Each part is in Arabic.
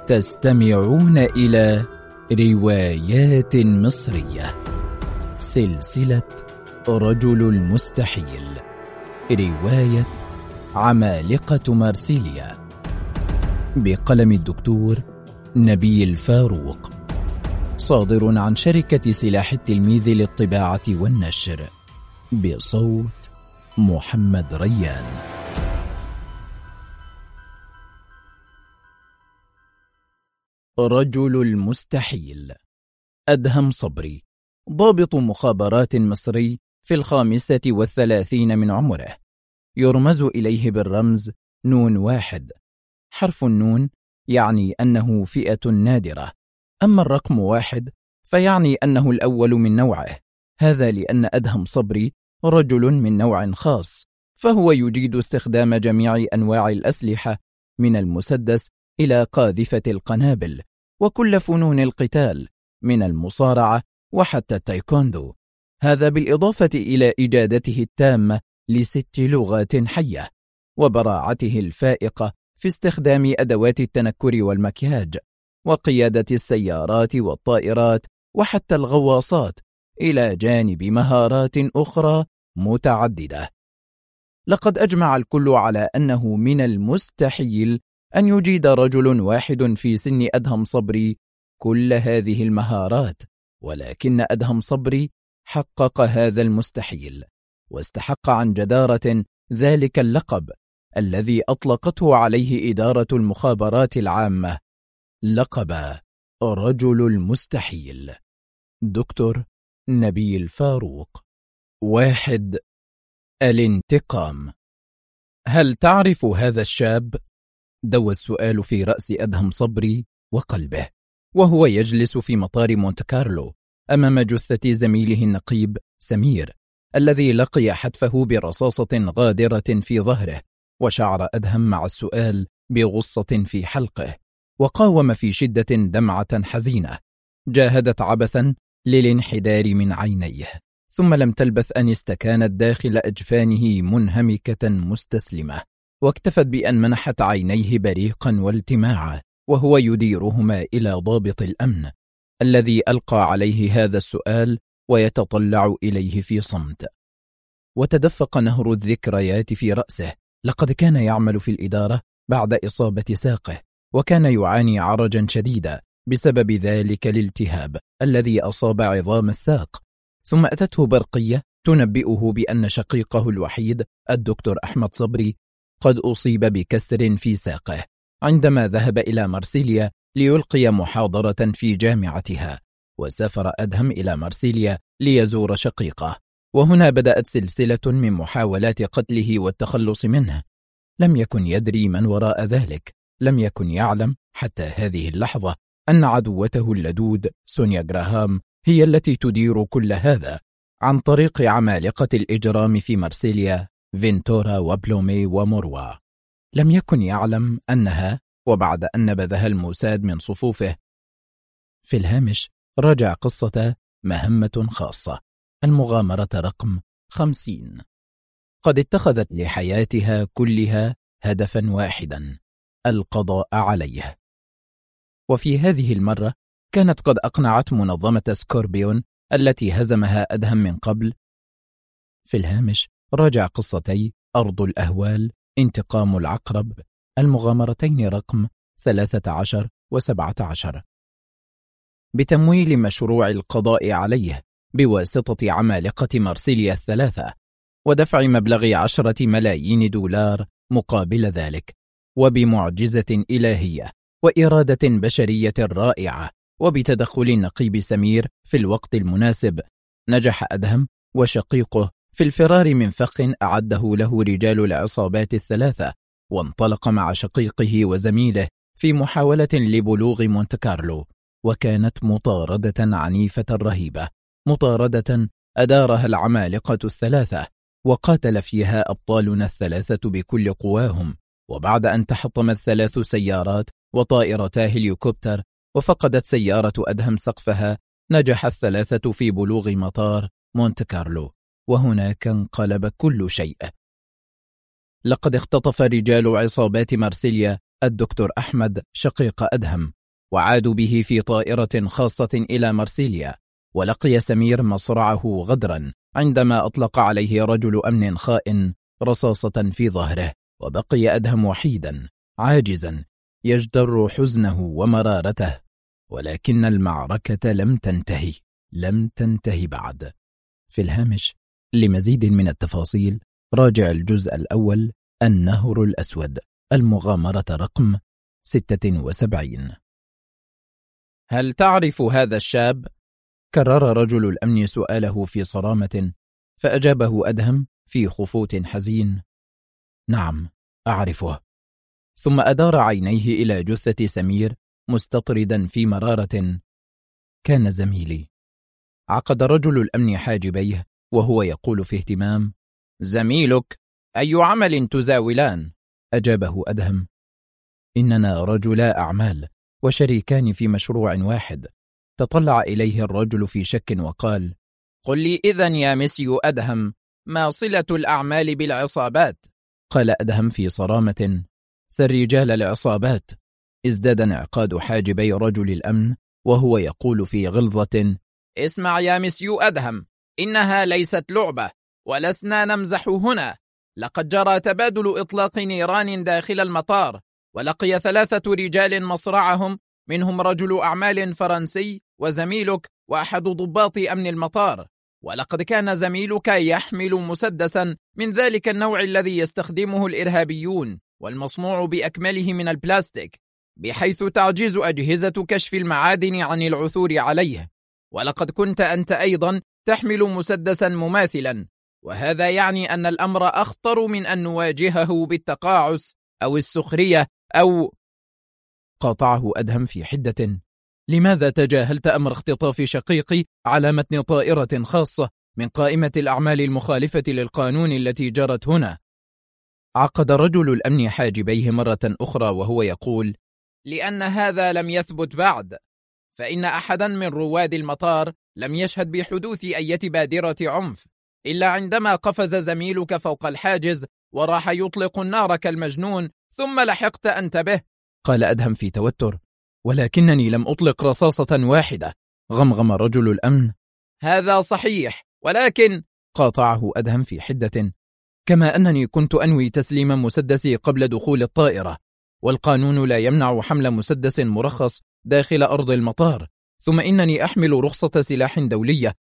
تستمعون إلى روايات مصرية، سلسلة رجل المستحيل، رواية عمالقة مارسيليا، بقلم الدكتور نبيل فاروق، صادر عن شركة سلاح التلميذ للطباعة والنشر، بصوت محمد ريان. رجل المستحيل. أدهم صبري، ضابط مخابرات مصري في 35 من عمره، يرمز إليه بالرمز نون 1. حرف النون يعني أنه فئة نادرة، أما الرقم 1 فيعني أنه الأول من نوعه. هذا لأن أدهم صبري رجل من نوع خاص، فهو يجيد استخدام جميع أنواع الأسلحة من المسدس إلى قاذفة القنابل، وكل فنون القتال من المصارعة وحتى التايكوندو. هذا بالإضافة إلى إجادته التامة ل6 لغات حية، وبراعته الفائقة في استخدام أدوات التنكر والمكياج، وقيادة السيارات والطائرات وحتى الغواصات، إلى جانب مهارات أخرى متعددة. لقد أجمع الكل على أنه من المستحيل أن يجيد رجل واحد في سن أدهم صبري كل هذه المهارات، ولكن أدهم صبري حقق هذا المستحيل، واستحق عن جدارة ذلك اللقب الذي أطلقته عليه إدارة المخابرات العامة، لقب رجل المستحيل. دكتور نبيل فاروق. 1. الانتقام. هل تعرف هذا الشاب؟ دوى السؤال في رأس أدهم صبري وقلبه، وهو يجلس في مطار مونت كارلو أمام جثة زميله النقيب سمير، الذي لقي حتفه برصاصة غادرة في ظهره. وشعر أدهم مع السؤال بغصة في حلقه، وقاوم في شدة دمعة حزينة جاهدت عبثا للانحدار من عينيه، ثم لم تلبث أن استكانت داخل أجفانه منهمكة مستسلمة، واكتفت بأن منحت عينيه بريقا والتماعا، وهو يديرهما إلى ضابط الأمن الذي ألقى عليه هذا السؤال ويتطلع إليه في صمت. وتدفق نهر الذكريات في رأسه. لقد كان يعمل في الإدارة بعد إصابة ساقه، وكان يعاني عرجا شديدا بسبب ذلك الالتهاب الذي أصاب عظام الساق. ثم أتته برقية تنبئه بأن شقيقه الوحيد الدكتور أحمد صبري قد أصيب بكسر في ساقه عندما ذهب إلى مارسيليا ليلقي محاضرة في جامعتها. وسافر أدهم إلى مارسيليا ليزور شقيقه، وهنا بدأت سلسلة من محاولات قتله والتخلص منه. لم يكن يدري من وراء ذلك، لم يكن يعلم حتى هذه اللحظة أن عدوته اللدود سونيا جراهام هي التي تدير كل هذا عن طريق عمالقة الإجرام في مارسيليا، فينتورا وبلومي وموروا. لم يكن يعلم أنها، وبعد أن نبذها الموساد من صفوفه. في الهامش رجع قصة مهمة خاصة، المغامرة رقم 50. قد اتخذت لحياتها كلها هدفا واحدا: القضاء عليه. وفي هذه المرة كانت قد أقنعت منظمة سكوربيون التي هزمها أدهم من قبل. في الهامش راجع قصتي أرض الأهوال، انتقام العقرب، المغامرتين رقم 13 و17، بتمويل مشروع القضاء عليه بواسطة عمالقة مارسيليا الثلاثة، ودفع مبلغ 10 ملايين دولار مقابل ذلك. وبمعجزة إلهية وإرادة بشرية رائعة، وبتدخل النقيب سمير في الوقت المناسب، نجح أدهم وشقيقه في الفرار من فخ أعده له رجال العصابات الثلاثة، وانطلق مع شقيقه وزميله في محاولة لبلوغ مونت كارلو. وكانت مطاردة عنيفة رهيبة، مطاردة أدارها العمالقة الثلاثة، وقاتل فيها أبطالنا الثلاثة بكل قواهم. وبعد أن تحطمت 3 سيارات وطائرتا هليكوبتر، وفقدت سيارة أدهم سقفها، نجح الثلاثة في بلوغ مطار مونت كارلو، وهناك انقلب كل شيء. لقد اختطف رجال عصابات مارسيليا الدكتور أحمد شقيق أدهم، وعادوا به في طائرة خاصة إلى مرسيليا. ولقي سمير مصرعه غدرا عندما أطلق عليه رجل أمن خائن رصاصة في ظهره، وبقي أدهم وحيدا عاجزا يجدر حزنه ومرارته. ولكن المعركة لم تنتهي بعد. في الهامش لمزيد من التفاصيل راجع الجزء الأول، النهر الأسود، المغامرة رقم 76. هل تعرف هذا الشاب؟ كرر رجل الأمن سؤاله في صرامة، فأجابه أدهم في خفوت حزين: نعم أعرفه. ثم أدار عينيه إلى جثة سمير مستطردا في مرارة: كان زميلي. عقد رجل الأمن حاجبيه وهو يقول في اهتمام: زميلك؟ أي عمل تزاولان؟ أجابه أدهم: إننا رجلا أعمال وشريكان في مشروع واحد. تطلع إليه الرجل في شك وقال: قل لي إذن يا مسيو أدهم، ما صلة الأعمال بالعصابات؟ قال أدهم في صرامة: سر رجال العصابات. ازداد انعقاد حاجبي رجل الأمن وهو يقول في غلظة: اسمع يا مسيو أدهم، إنها ليست لعبة، ولسنا نمزح هنا. لقد جرى تبادل إطلاق نيران داخل المطار، ولقي 3 رجال مصرعهم، منهم رجل أعمال فرنسي وزميلك وأحد ضباط أمن المطار. ولقد كان زميلك يحمل مسدسا من ذلك النوع الذي يستخدمه الإرهابيون، والمصنوع بأكمله من البلاستيك، بحيث تعجز أجهزة كشف المعادن عن العثور عليه. ولقد كنت أنت أيضا تحمل مسدسا مماثلا، وهذا يعني أن الأمر أخطر من أن نواجهه بالتقاعس أو السخرية أو... قاطعه أدهم في حدة: لماذا تجاهلت أمر اختطاف شقيقي على متن طائرة خاصة من قائمة الأعمال المخالفة للقانون التي جرت هنا؟ عقد رجل الأمن حاجبيه مرة أخرى وهو يقول: لأن هذا لم يثبت بعد، فإن أحدا من رواد المطار لم يشهد بحدوث أي بادرة عنف إلا عندما قفز زميلك فوق الحاجز وراح يطلق النار كالمجنون، ثم لحقت أنت به. قال أدهم في توتر: ولكنني لم أطلق رصاصة واحدة. غمغم رجل الأمن: هذا صحيح، ولكن... قاطعه أدهم في حدة: كما أنني كنت أنوي تسليم مسدسي قبل دخول الطائرة، والقانون لا يمنع حمل مسدس مرخص داخل أرض المطار، ثم إنني أحمل رخصة سلاح دولية.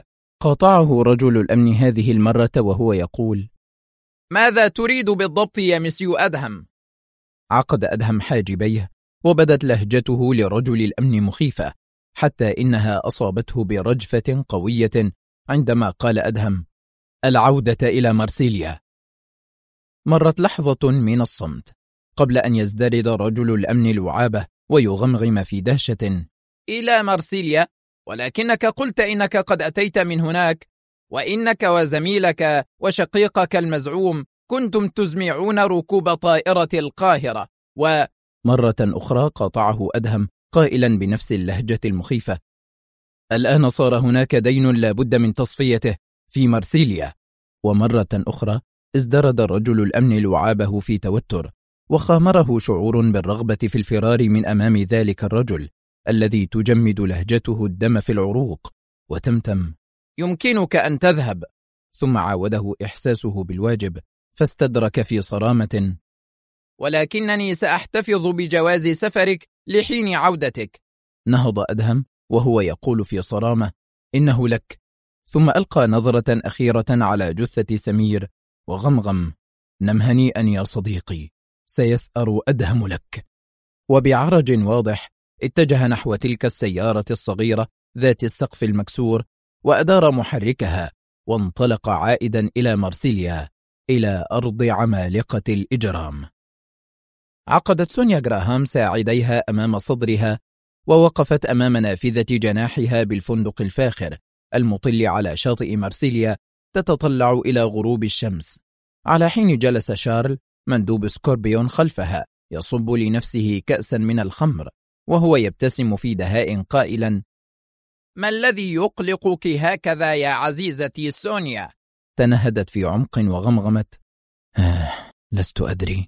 وقاطعه رجل الأمن هذه المرة وهو يقول: ماذا تريد بالضبط يا مسيو أدهم؟ عقد أدهم حاجبيه، وبدت لهجته لرجل الأمن مخيفة، حتى إنها أصابته برجفة قوية عندما قال أدهم: العودة إلى مرسيليا. مرت لحظة من الصمت قبل أن يزدرد رجل الأمن لعابه ويغمغم في دهشة: إلى مرسيليا؟ ولكنك قلت إنك قد أتيت من هناك، وإنك وزميلك وشقيقك المزعوم كنتم تزمعون ركوب طائرة القاهرة. ومرة أخرى قاطعه أدهم قائلا بنفس اللهجة المخيفة: الآن صار هناك دين لا بد من تصفيته في مرسيليا. ومرة أخرى ازدرد رجل الأمن لعابه في توتر، وخامره شعور بالرغبة في الفرار من أمام ذلك الرجل الذي تجمد لهجته الدم في العروق، وتمتم: يمكنك أن تذهب. ثم عاوده إحساسه بالواجب، فاستدرك في صرامة: ولكنني سأحتفظ بجواز سفرك لحين عودتك. نهض أدهم وهو يقول في صرامة: إنه لك. ثم ألقى نظرة أخيرة على جثة سمير وغمغم: نم هنيئا يا صديقي، سيثأر أدهم لك. وبعرج واضح اتجه نحو تلك السيارة الصغيرة ذات السقف المكسور، وأدار محركها، وانطلق عائدا إلى مرسيليا، إلى أرض عمالقة الإجرام. عقدت سونيا جراهام ساعديها أمام صدرها، ووقفت أمام نافذة جناحها بالفندق الفاخر المطل على شاطئ مرسيليا، تتطلع إلى غروب الشمس، على حين جلس شارل مندوب سكوربيون خلفها يصب لنفسه كأسا من الخمر، وهو يبتسم في دهاء قائلا: ما الذي يقلقك هكذا يا عزيزتي سونيا؟ تنهدت في عمق وغمغمت: لست أدري،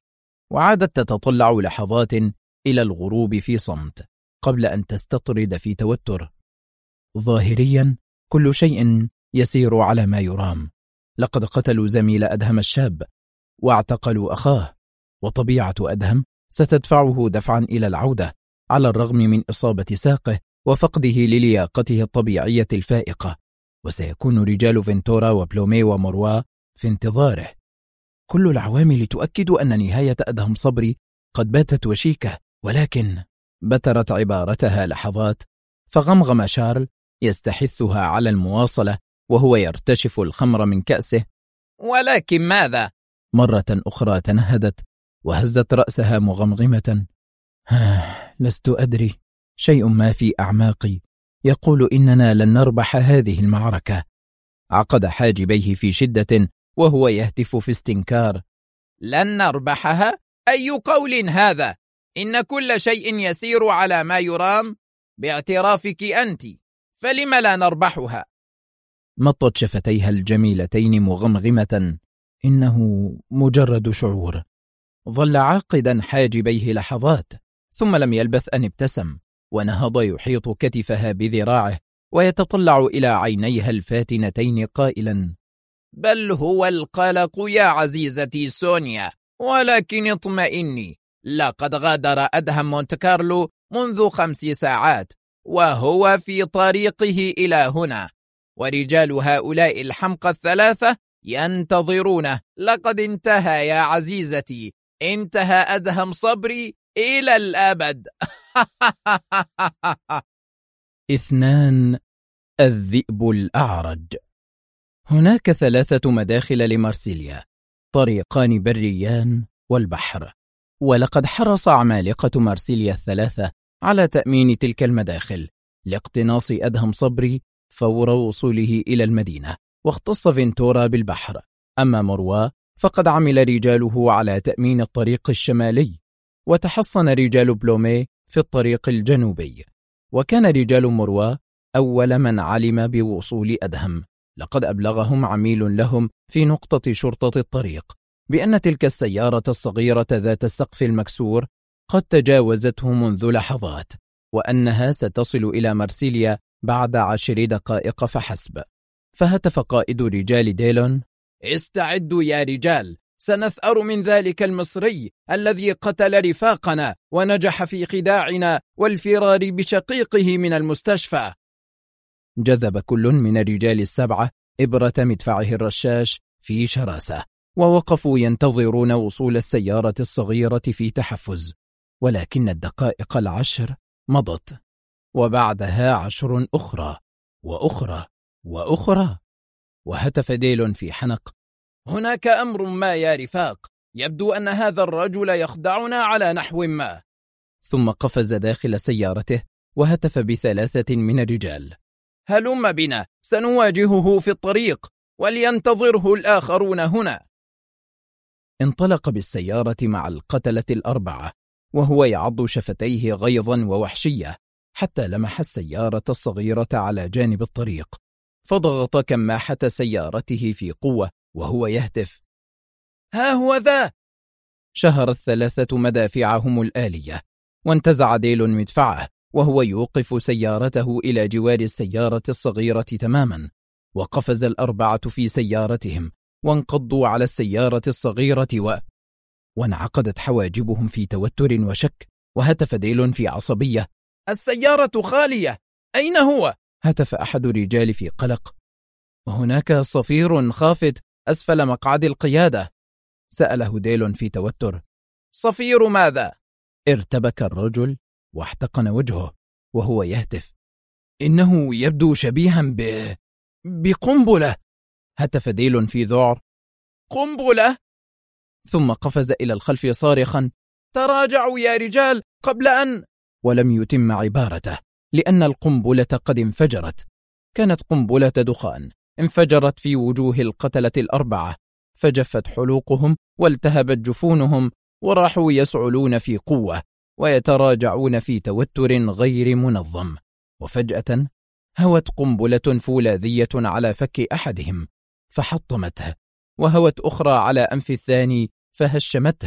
وعادت تتطلع لحظات إلى الغروب في صمت قبل أن تستطرد في توتر. ظاهريا كل شيء يسير على ما يرام. لقد قتلوا زميل أدهم الشاب واعتقلوا أخاه، وطبيعة أدهم ستدفعه دفعا إلى العودة على الرغم من إصابة ساقه وفقده للياقته الطبيعية الفائقة، وسيكون رجال فينتورا وبلومي وموروا في انتظاره. كل العوامل تؤكد أن نهاية أدهم صبري قد باتت وشيكة، ولكن بترت عبارتها لحظات، فغمغم شارل يستحثها على المواصلة وهو يرتشف الخمر من كأسه. ولكن ماذا؟ مرة أخرى تنهدت وهزت رأسها مغمغمة. لست أدري، شيء ما في أعماقي يقول إننا لن نربح هذه المعركة. عقد حاجبيه في شدة وهو يهتف في استنكار. لن نربحها؟ أي قول هذا؟ إن كل شيء يسير على ما يرام باعترافك أنت، فلم لا نربحها؟ مطت شفتيها الجميلتين مغمغمة. إنه مجرد شعور. ظل عاقدا حاجبيه لحظات، ثم لم يلبث أن ابتسم ونهض يحيط كتفها بذراعه ويتطلع إلى عينيها الفاتنتين قائلا: بل هو القلق يا عزيزتي سونيا، ولكن اطمئني، لقد غادر أدهم مونت كارلو منذ 5 ساعات وهو في طريقه إلى هنا، ورجال هؤلاء الحمقى الثلاثة ينتظرونه. لقد انتهى يا عزيزتي، انتهى أدهم صبري إلى الأبد. 2. الذئب الأعرج. هناك 3 مداخل لمارسيليا، طريقان بريان والبحر، ولقد حرص عمالقة مارسيليا ال3 على تأمين تلك المداخل لاقتناص أدهم صبري فور وصوله إلى المدينة، واختص فينتورا بالبحر. أما موروا فقد عمل رجاله على تأمين الطريق الشمالي، وتحصن رجال بلومي في الطريق الجنوبي. وكان رجال موروا أول من علم بوصول أدهم. لقد أبلغهم عميل لهم في نقطة شرطة الطريق بأن تلك السيارة الصغيرة ذات السقف المكسور قد تجاوزته منذ لحظات، وأنها ستصل إلى مارسيليا بعد 10 دقائق فحسب. فهتف قائد رجال ديلون: استعدوا يا رجال، سنثأر من ذلك المصري الذي قتل رفاقنا ونجح في خداعنا والفرار بشقيقه من المستشفى. جذب كل من الرجال 7 إبرة مدفعه الرشاش في شراسة، ووقفوا ينتظرون وصول السيارة الصغيرة في تحفز. ولكن الدقائق 10 مضت، وبعدها 10 أخرى وأخرى وأخرى. وهتف ديلون في حنق: هناك أمر ما يا رفاق، يبدو أن هذا الرجل يخدعنا على نحو ما. ثم قفز داخل سيارته وهتف ب3 من الرجال: هلم بنا، سنواجهه في الطريق، ولينتظره الآخرون هنا. انطلق بالسيارة مع القتلة 4 وهو يعض شفتيه غيظا ووحشية، حتى لمح السيارة الصغيرة على جانب الطريق، فضغط كماحة سيارته في قوة وهو يهتف: ها هو ذا! شهرت 3 مدافعهم الآلية، وانتزع ديلون مدفعه وهو يوقف سيارته إلى جوار السيارة الصغيرة تماما. وقفز 4 في سيارتهم وانقضوا على السيارة الصغيرة وانعقدت حواجبهم في توتر وشك. وهتف ديلون في عصبية: السيارة خالية، أين هو؟ هتف أحد الرجال في قلق: هناك صفير خافت أسفل مقعد القيادة. سأله ديلون في توتر: صفير ماذا؟ ارتبك الرجل واحتقن وجهه وهو يهتف: إنه يبدو شبيها بقنبلة. هتف ديلون في ذعر: قنبلة؟ ثم قفز إلى الخلف صارخا: تراجعوا يا رجال قبل أن... ولم يتم عبارته لأن القنبلة قد انفجرت. كانت قنبلة دخان انفجرت في وجوه القتلة 4، فجفت حلوقهم والتهبت جفونهم، وراحوا يسعلون في قوة ويتراجعون في توتر غير منظم. وفجأة هوت قنبلة فولاذية على فك أحدهم فحطمته، وهوت أخرى على أنف الثاني فهشمته،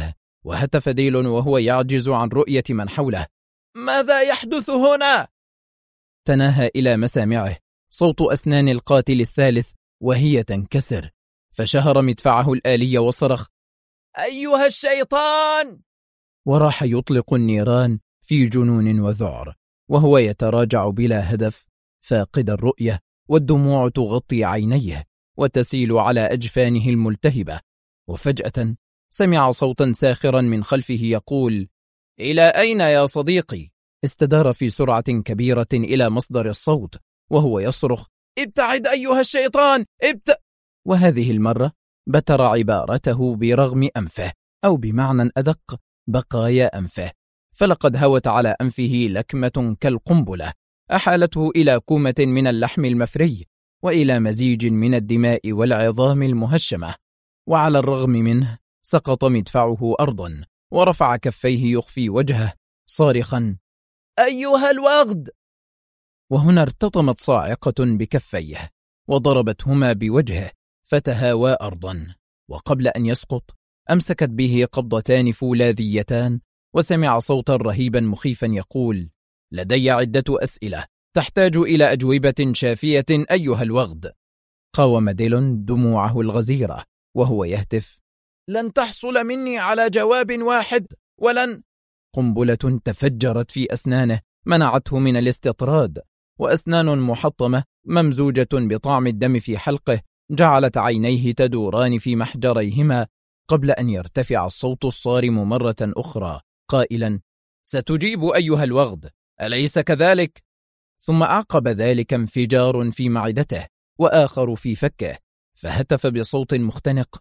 وهتف ديل وهو يعجز عن رؤية من حوله: ماذا يحدث هنا؟ تناهى إلى مسامعه صوت أسنان القاتل الثالث وهي تنكسر، فشهر مدفعه الآلي وصرخ: أيها الشيطان! وراح يطلق النيران في جنون وذعر، وهو يتراجع بلا هدف فاقد الرؤية، والدموع تغطي عينيه وتسيل على أجفانه الملتهبة. وفجأة سمع صوتا ساخرا من خلفه يقول: إلى أين يا صديقي؟ استدار في سرعة كبيرة إلى مصدر الصوت وهو يصرخ: ابتعد أيها الشيطان! وهذه المرة بتر عبارته برغم أنفه، أو بمعنى أدق بقايا أنفه، فلقد هوت على أنفه لكمة كالقنبلة أحالته إلى كومة من اللحم المفري وإلى مزيج من الدماء والعظام المهشمة. وعلى الرغم منه سقط مدفعه أرضا ورفع كفيه يخفي وجهه صارخا: أيها الوغد! وهنا ارتطمت صاعقة بكفيه وضربتهما بوجهه فتهاوى أرضا، وقبل أن يسقط أمسكت به قبضتان فولاذيتان، وسمع صوتا رهيبا مخيفا يقول: لدي عدة أسئلة تحتاج إلى أجوبة شافية أيها الوغد. قاوم ديل دموعه الغزيرة وهو يهتف: لن تحصل مني على جواب واحد، ولن. قنبلة تفجرت في أسنانه منعته من الاستطراد، وأسنان محطمة ممزوجة بطعم الدم في حلقه جعلت عينيه تدوران في محجريهما، قبل أن يرتفع الصوت الصارم مرة أخرى قائلا: ستجيب أيها الوغد، أليس كذلك؟ ثم أعقب ذلك انفجار في معدته وآخر في فكه، فهتف بصوت مختنق: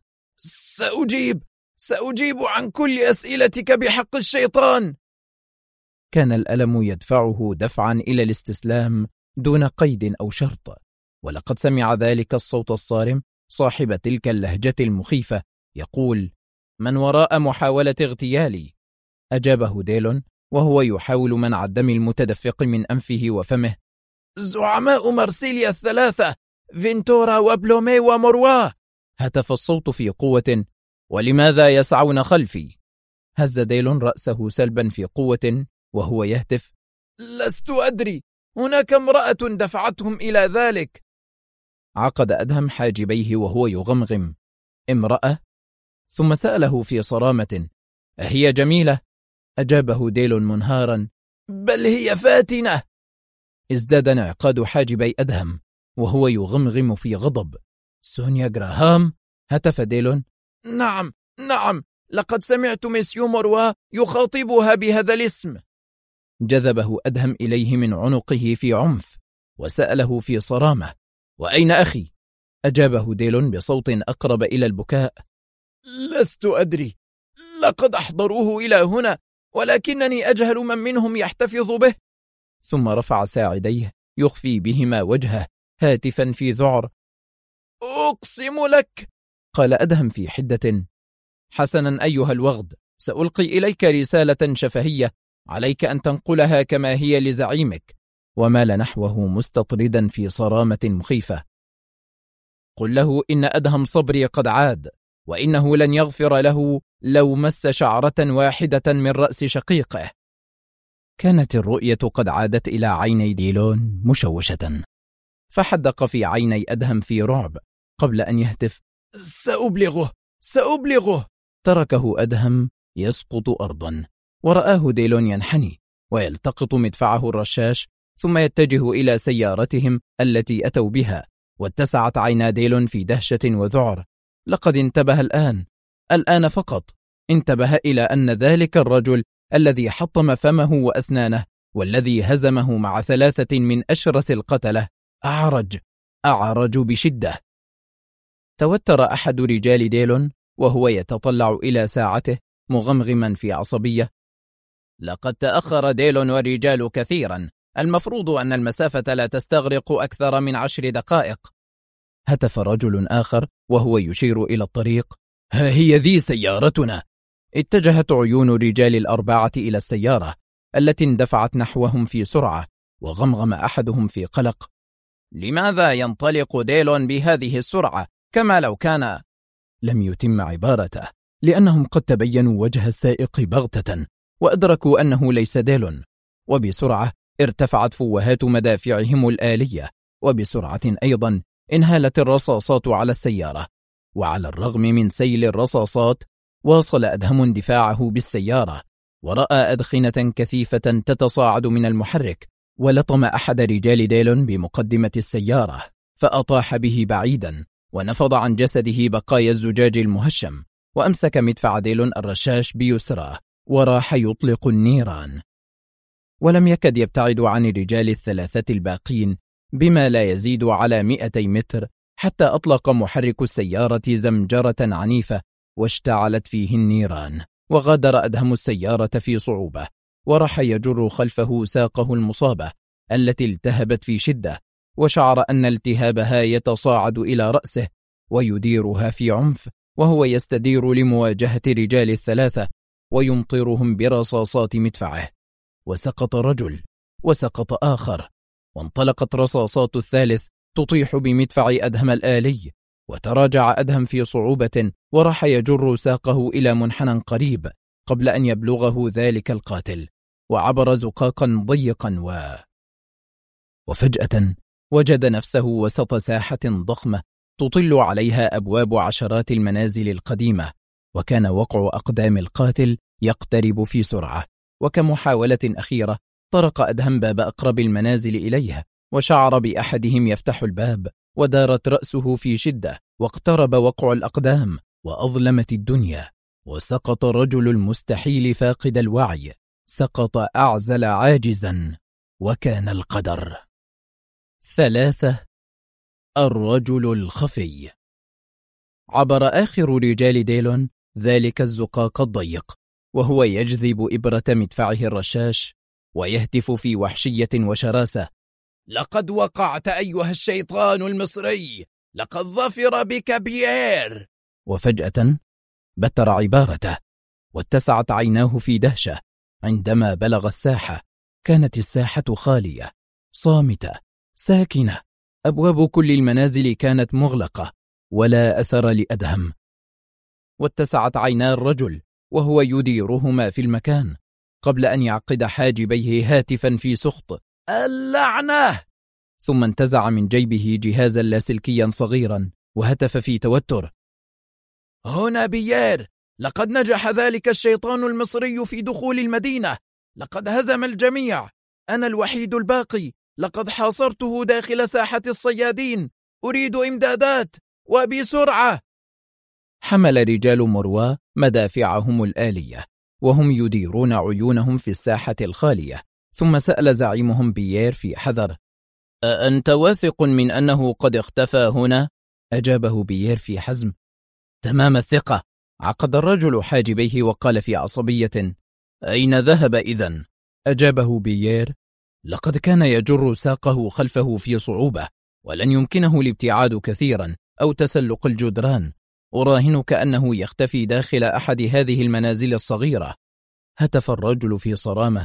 سأجيب عن كل أسئلتك بحق الشيطان. كان الألم يدفعه دفعا إلى الاستسلام دون قيد أو شرط، ولقد سمع ذلك الصوت الصارم صاحب تلك اللهجة المخيفة يقول: من وراء محاولة اغتيالي؟ أجابه ديل وهو يحاول منع الدم المتدفق من أنفه وفمه: زعماء مرسيليا الثلاثة، فينتورا وبلومي وموروا. هتف الصوت في قوة: ولماذا يسعون خلفي؟ هز ديل رأسه سلبا في قوة وهو يهتف: لست أدري، هناك امرأة دفعتهم إلى ذلك. عقد أدهم حاجبيه وهو يغمغم: امرأة؟ ثم سأله في صرامة: أهي جميلة؟ أجابه ديل منهارا: بل هي فاتنة. ازداد انعقاد حاجبي أدهم وهو يغمغم في غضب: سونيا جراهام؟ هتف ديل: نعم، لقد سمعت مسيو موروا يخاطبها بهذا الاسم. جذبه أدهم إليه من عنقه في عنف وسأله في صرامة: وأين أخي؟ أجابه ديل بصوت أقرب إلى البكاء: لست أدري، لقد أحضروه إلى هنا، ولكنني أجهل من منهم يحتفظ به. ثم رفع ساعديه يخفي بهما وجهه هاتفا في ذعر: أقسم لك. قال أدهم في حدة: حسنا أيها الوغد، سألقي إليك رسالة شفهية، عليك أن تنقلها كما هي لزعيمك. ومال نحوه مستطردا في صرامة مخيفة: قل له إن أدهم صبري قد عاد، وإنه لن يغفر له لو مس شعرة واحدة من رأس شقيقه. كانت الرؤية قد عادت إلى عيني ديلون مشوشة، فحدق في عيني أدهم في رعب قبل أن يهتف: سأبلغه. تركه أدهم يسقط أرضا، ورآه ديلون ينحني ويلتقط مدفعه الرشاش، ثم يتجه إلى سيارتهم التي أتوا بها. واتسعت عينا ديلون في دهشة وذعر. لقد انتبه الآن فقط انتبه إلى أن ذلك الرجل الذي حطم فمه وأسنانه والذي هزمه مع 3 من أشرس القتلة أعرج بشدة. توتر أحد رجال ديلون وهو يتطلع إلى ساعته مغمغما في عصبية: لقد تأخر ديلون والرجال كثيرا، المفروض أن المسافة لا تستغرق أكثر من 10 دقائق. هتف رجل آخر وهو يشير إلى الطريق: ها هي ذي سيارتنا. اتجهت عيون الرجال ال4 إلى السيارة التي اندفعت نحوهم في سرعة، وغمغم أحدهم في قلق: لماذا ينطلق ديلون بهذه السرعة كما لو كان؟ لم يتم عبارته، لأنهم قد تبينوا وجه السائق بغتة وأدركوا أنه ليس ديل، وبسرعة ارتفعت فوهات مدافعهم الآلية، وبسرعة أيضا انهالت الرصاصات على السيارة. وعلى الرغم من سيل الرصاصات واصل أدهم اندفاعه بالسيارة، ورأى أدخنة كثيفة تتصاعد من المحرك، ولطم أحد رجال ديل بمقدمة السيارة فأطاح به بعيدا، ونفض عن جسده بقايا الزجاج المهشم، وأمسك مدفع ديل الرشاش بيسراه وراح يطلق النيران. ولم يكد يبتعد عن الرجال الثلاثة الباقين بما لا يزيد على 200 متر حتى أطلق محرك السيارة زمجرة عنيفة واشتعلت فيه النيران، وغادر أدهم السيارة في صعوبة، وراح يجر خلفه ساقه المصابة التي التهبت في شدة، وشعر أن التهابها يتصاعد إلى رأسه ويديرها في عنف، وهو يستدير لمواجهة رجال الثلاثة ويمطرهم برصاصات مدفعه. وسقط رجل وسقط آخر، وانطلقت رصاصات الثالث تطيح بمدفع أدهم الآلي، وتراجع أدهم في صعوبة وراح يجر ساقه إلى منحنى قريب قبل أن يبلغه ذلك القاتل، وعبر زقاقا ضيقا وفجأة وجد نفسه وسط ساحة ضخمة تطل عليها أبواب عشرات المنازل القديمة، وكان وقع أقدام القاتل يقترب في سرعة. وكمحاولة أخيرة طرق أدهم باب أقرب المنازل إليه، وشعر بأحدهم يفتح الباب، ودارت رأسه في شدة، واقترب وقع الأقدام، وأظلمت الدنيا، وسقط رجل المستحيل فاقد الوعي، سقط أعزل عاجزا، وكان القدر. 3. الرجل الخفي. عبر آخر رجال ديلون ذلك الزقاق الضيق وهو يجذب إبرة مدفعه الرشاش ويهتف في وحشية وشراسة: لقد وقعت أيها الشيطان المصري، لقد ظفر بك بيير. وفجأة بتر عبارته، واتسعت عيناه في دهشة عندما بلغ الساحة. كانت الساحة خالية صامتة ساكنة، أبواب كل المنازل كانت مغلقة، ولا أثر لأدهم. واتسعت عينا الرجل وهو يديرهما في المكان قبل أن يعقد حاجبيه هاتفا في سخط: اللعنة! ثم انتزع من جيبه جهازا لاسلكيا صغيرا وهتف في توتر: هنا بيير، لقد نجح ذلك الشيطان المصري في دخول المدينة، لقد هزم الجميع، أنا الوحيد الباقي، لقد حاصرته داخل ساحة الصيادين، أريد إمدادات وبسرعة. حمل رجال مروا مدافعهم الآلية وهم يديرون عيونهم في الساحة الخالية، ثم سأل زعيمهم بيير في حذر: أنت واثق من أنه قد اختفى هنا؟ أجابه بيير في حزم: تمام الثقة. عقد الرجل حاجبيه وقال في عصبية: أين ذهب إذن؟ أجابه بيير: لقد كان يجر ساقه خلفه في صعوبة، ولن يمكنه الابتعاد كثيرا أو تسلق الجدران، أراهنك أنه يختفي داخل أحد هذه المنازل الصغيرة. هتف الرجل في صرامة: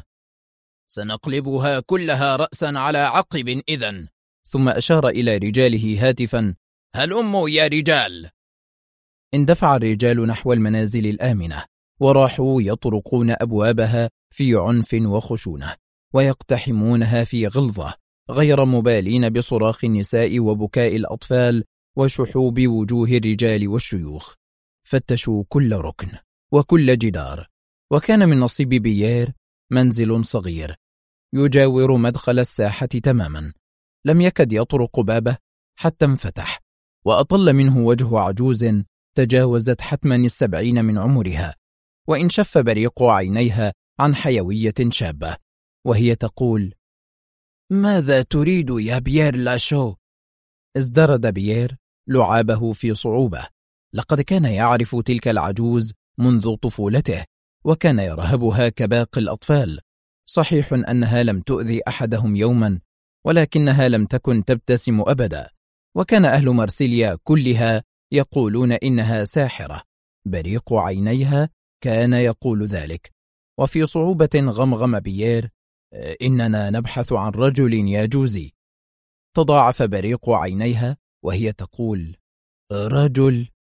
سنقلبها كلها رأسا على عقب إذن. ثم أشار إلى رجاله هاتفا: هلموا يا رجال. اندفع الرجال نحو المنازل الآمنة، وراحوا يطرقون أبوابها في عنف وخشونة، ويقتحمونها في غلظة، غير مبالين بصراخ النساء وبكاء الأطفال وشحوب وجوه الرجال والشيوخ. فتشوا كل ركن وكل جدار، وكان من نصيب بيير منزل صغير يجاور مدخل الساحة تماما. لم يكد يطرق بابه حتى انفتح، وأطل منه وجه عجوز تجاوزت حتما 70 من عمرها، وإن شف بريق عينيها عن حيوية شابة، وهي تقول: ماذا تريد يا بيير لاشو؟ ازدرد بيير لعابه في صعوبة. لقد كان يعرف تلك العجوز منذ طفولته، وكان يرهبها كباقي الأطفال. صحيح أنها لم تؤذي أحدهم يوما، ولكنها لم تكن تبتسم أبدا، وكان أهل مارسيليا كلها يقولون إنها ساحرة. بريق عينيها كان يقول ذلك. وفي صعوبة غمغم بيير: إننا نبحث عن رجل يا جوزي. تضاعف بريق عينيها وهي تقول: رجل؟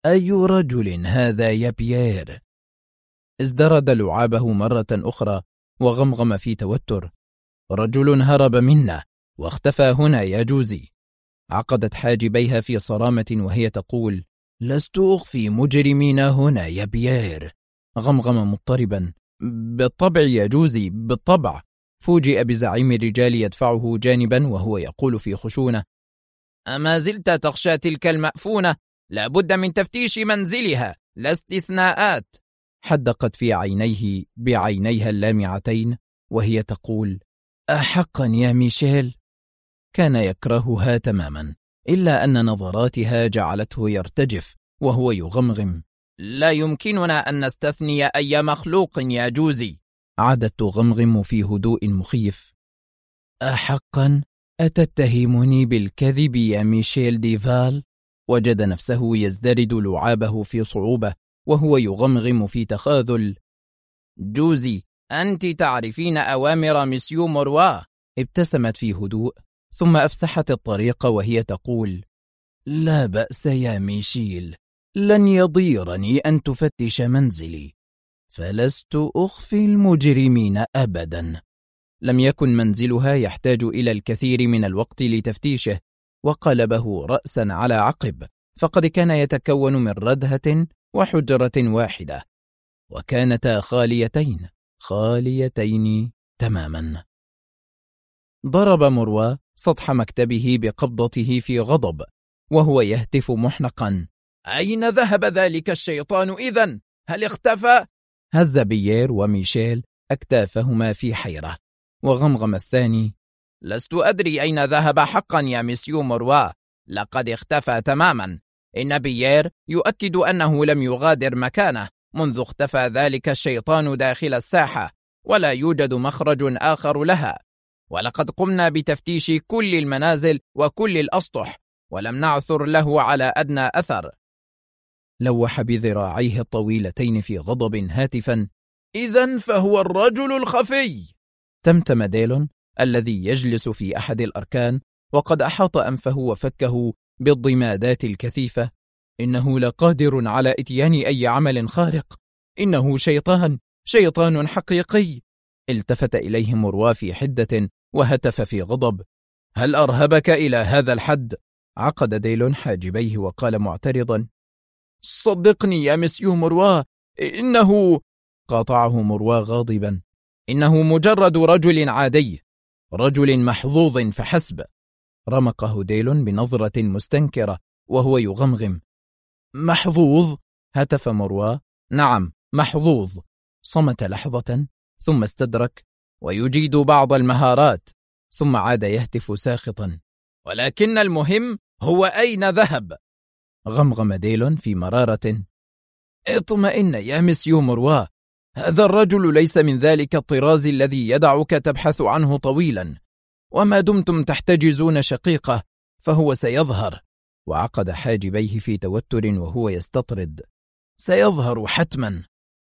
أي رجل هذا يا بيير؟ ازدرد لعابه مرة أخرى وغمغم في توتر: رجل هرب منا واختفى هنا يا جوزي. عقدت حاجبيها في صرامة وهي تقول: لست أخفي مجرمين هنا يا بيير. غمغم مضطربا: بالطبع يا جوزي، بالطبع. فوجئ بزعيم الرجال يدفعه جانبا وهو يقول في خشونة: أما زلت تخشى تلك المأفونة؟ لابد من تفتيش منزلها، لا استثناءات. حدقت في عينيه بعينيها اللامعتين وهي تقول: أحقا يا ميشيل؟ كان يكرهها تماما، إلا أن نظراتها جعلته يرتجف وهو يغمغم: لا يمكننا أن نستثني أي مخلوق يا جوزي. عادت تغمغم في هدوء مخيف: أحقا أتتهمني بالكذب يا ميشيل ديفال؟ وجد نفسه يزدرد لعابه في صعوبة وهو يغمغم في تخاذل: جوزي، أنت تعرفين أوامر مسيو موروا. ابتسمت في هدوء ثم أفسحت الطريق وهي تقول: لا بأس يا ميشيل، لن يضيرني أن تفتش منزلي، فلست أخفي المجرمين أبدا. لم يكن منزلها يحتاج إلى الكثير من الوقت لتفتيشه، وقلبه رأسا على عقب، فقد كان يتكون من ردهة وحجرة واحدة، وكانتا خاليتين تماما. ضرب موروا سطح مكتبه بقبضته في غضب وهو يهتف محنقا: أين ذهب ذلك الشيطان إذن؟ هل اختفى؟ هز بيير وميشيل أكتافهما في حيرة، وغمغم الثاني: لست أدري أين ذهب حقا يا مسيو موروا، لقد اختفى تماما. إن بيير يؤكد أنه لم يغادر مكانه منذ اختفى ذلك الشيطان داخل الساحة، ولا يوجد مخرج آخر لها. ولقد قمنا بتفتيش كل المنازل وكل الأسطح، ولم نعثر له على أدنى أثر. لوح بذراعيه الطويلتين في غضب هاتفا: إذن فهو الرجل الخفي. تمتم ديلون الذي يجلس في أحد الأركان وقد أحاط أنفه وفكه بالضمادات الكثيفة: إنه لقادر على إتيان أي عمل خارق، إنه شيطان حقيقي. التفت إليه موروا في حدة وهتف في غضب: هل أرهبك إلى هذا الحد؟ عقد ديلون حاجبيه وقال معترضا: صدقني يا مسيو موروا، إنه... قاطعه موروا غاضبا: إنه مجرد رجل عادي، رجل محظوظ فحسب. رمقه ديلون بنظرة مستنكرة وهو يغمغم: محظوظ؟ هتف موروا: نعم، محظوظ. صمت لحظة ثم استدرك: ويجيد بعض المهارات. ثم عاد يهتف ساخطا: ولكن المهم هو أين ذهب؟ غمغم ديلون في مرارة: اطمئن يا مسيو موروا، هذا الرجل ليس من ذلك الطراز الذي يدعك تبحث عنه طويلا، وما دمتم تحتجزون شقيقه فهو سيظهر. وعقد حاجبيه في توتر وهو يستطرد: سيظهر حتما.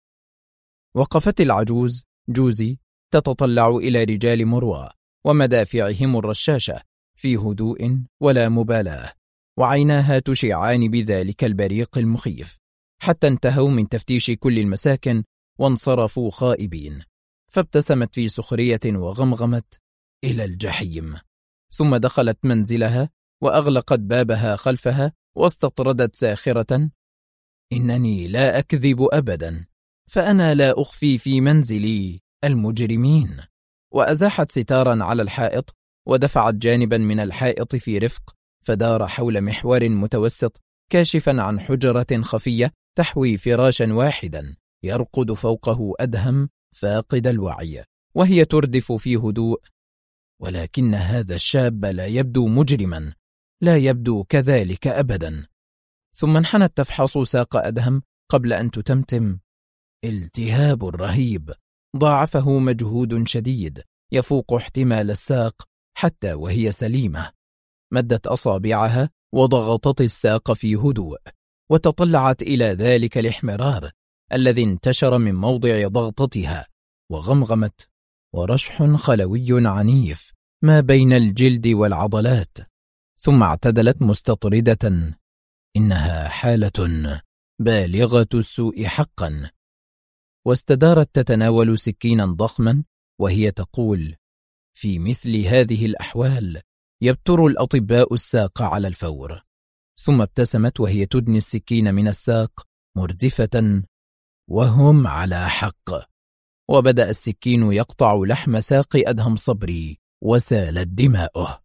وقفت العجوز جوزي تتطلع إلى رجال موروا ومدافعهم الرشاشة في هدوء ولا مبالاة، وعيناها تشعان بذلك البريق المخيف، حتى انتهوا من تفتيش كل المساكن وانصرفوا خائبين. فابتسمت في سخرية وغمغمت: إلى الجحيم. ثم دخلت منزلها وأغلقت بابها خلفها واستطردت ساخرة: إنني لا أكذب أبدا، فأنا لا أخفي في منزلي المجرمين. وأزاحت ستارا على الحائط ودفعت جانبا من الحائط في رفق، فدار حول محور متوسط كاشفا عن حجرة خفية تحوي فراشا واحدا يرقد فوقه أدهم فاقد الوعي، وهي تردف في هدوء: ولكن هذا الشاب لا يبدو مجرما، لا يبدو كذلك أبدا. ثم انحنت تفحص ساق أدهم قبل أن تتمتم: التهاب رهيب، ضاعفه مجهود شديد يفوق احتمال الساق حتى وهي سليمة. مدت أصابعها وضغطت الساق في هدوء، وتطلعت إلى ذلك الاحمرار الذي انتشر من موضع ضغطتها، وغمغمت: ورشح خلوي عنيف ما بين الجلد والعضلات. ثم اعتدلت مستطردة: إنها حالة بالغة السوء حقا. واستدارت تتناول سكينا ضخما وهي تقول: في مثل هذه الأحوال يبتر الأطباء الساق على الفور. ثم ابتسمت وهي تدني السكين من الساق مردفة: وهم على حق. وبدأ السكين يقطع لحم ساق أدهم صبري وسالت دماؤه.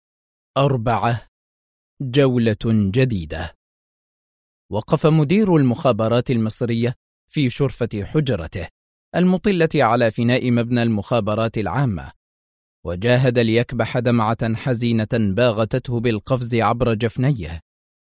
4. جولة جديدة. وقف مدير المخابرات المصرية في شرفة حجرته المطلة على فناء مبنى المخابرات العامة، وجاهد ليكبح دمعة حزينة باغتته بالقفز عبر جفنيه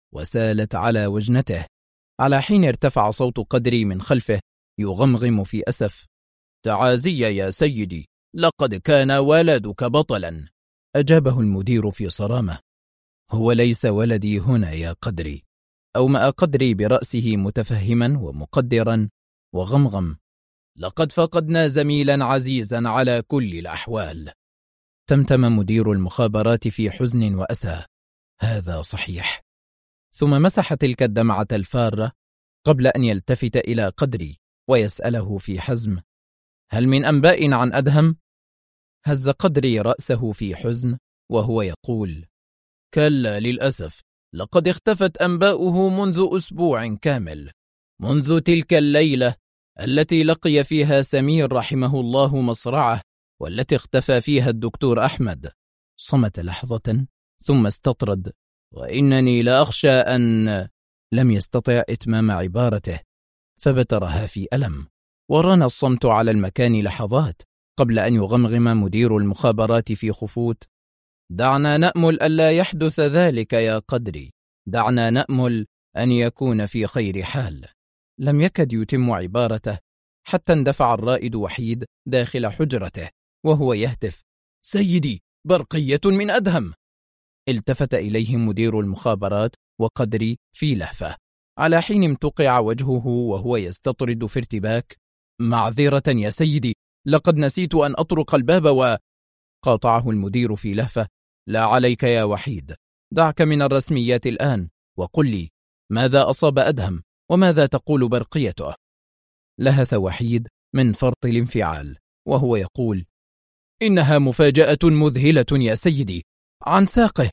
وسالت على وجنته، على حين ارتفع صوت قدري من خلفه يغمغم في أسف: تعازي يا سيدي، لقد كان ولدك بطلا. أجابه المدير في صرامة: هو ليس ولدي هنا يا قدري. أومأ قدري برأسه متفهما ومقدرا وغمغم: لقد فقدنا زميلا عزيزا على كل الأحوال. تمتم مدير المخابرات في حزن وأسى: هذا صحيح. ثم مسح تلك الدمعة الفارة قبل أن يلتفت إلى قدري ويسأله في حزم: هل من أنباء عن أدهم؟ هز قدري رأسه في حزن وهو يقول: كلا للأسف، لقد اختفت أنباؤه منذ أسبوع كامل، منذ تلك الليلة التي لقي فيها سمير رحمه الله مصرعه، والتي اختفى فيها الدكتور أحمد. صمت لحظة ثم استطرد: وإنني لأخشى أن... لم يستطع إتمام عبارته فبترها في ألم، وران الصمت على المكان لحظات قبل أن يغمغم مدير المخابرات في خفوت: دعنا نأمل ألا يحدث ذلك يا قدري، دعنا نأمل أن يكون في خير حال. لم يكد يتم عبارته حتى اندفع الرائد وحيد داخل حجرته وهو يهتف: سيدي، برقية من أدهم. التفت إليه مدير المخابرات وقدري في لهفة، على حين امتقع وجهه وهو يستطرد في ارتباك: معذرة يا سيدي، لقد نسيت أن أطرق الباب. قاطعه المدير في لهفة: لا عليك يا وحيد، دعك من الرسميات الآن، وقل لي ماذا أصاب أدهم وماذا تقول برقيته؟ لهث وحيد من فرط الانفعال وهو يقول: إنها مفاجأة مذهلة يا سيدي، عن ساقه،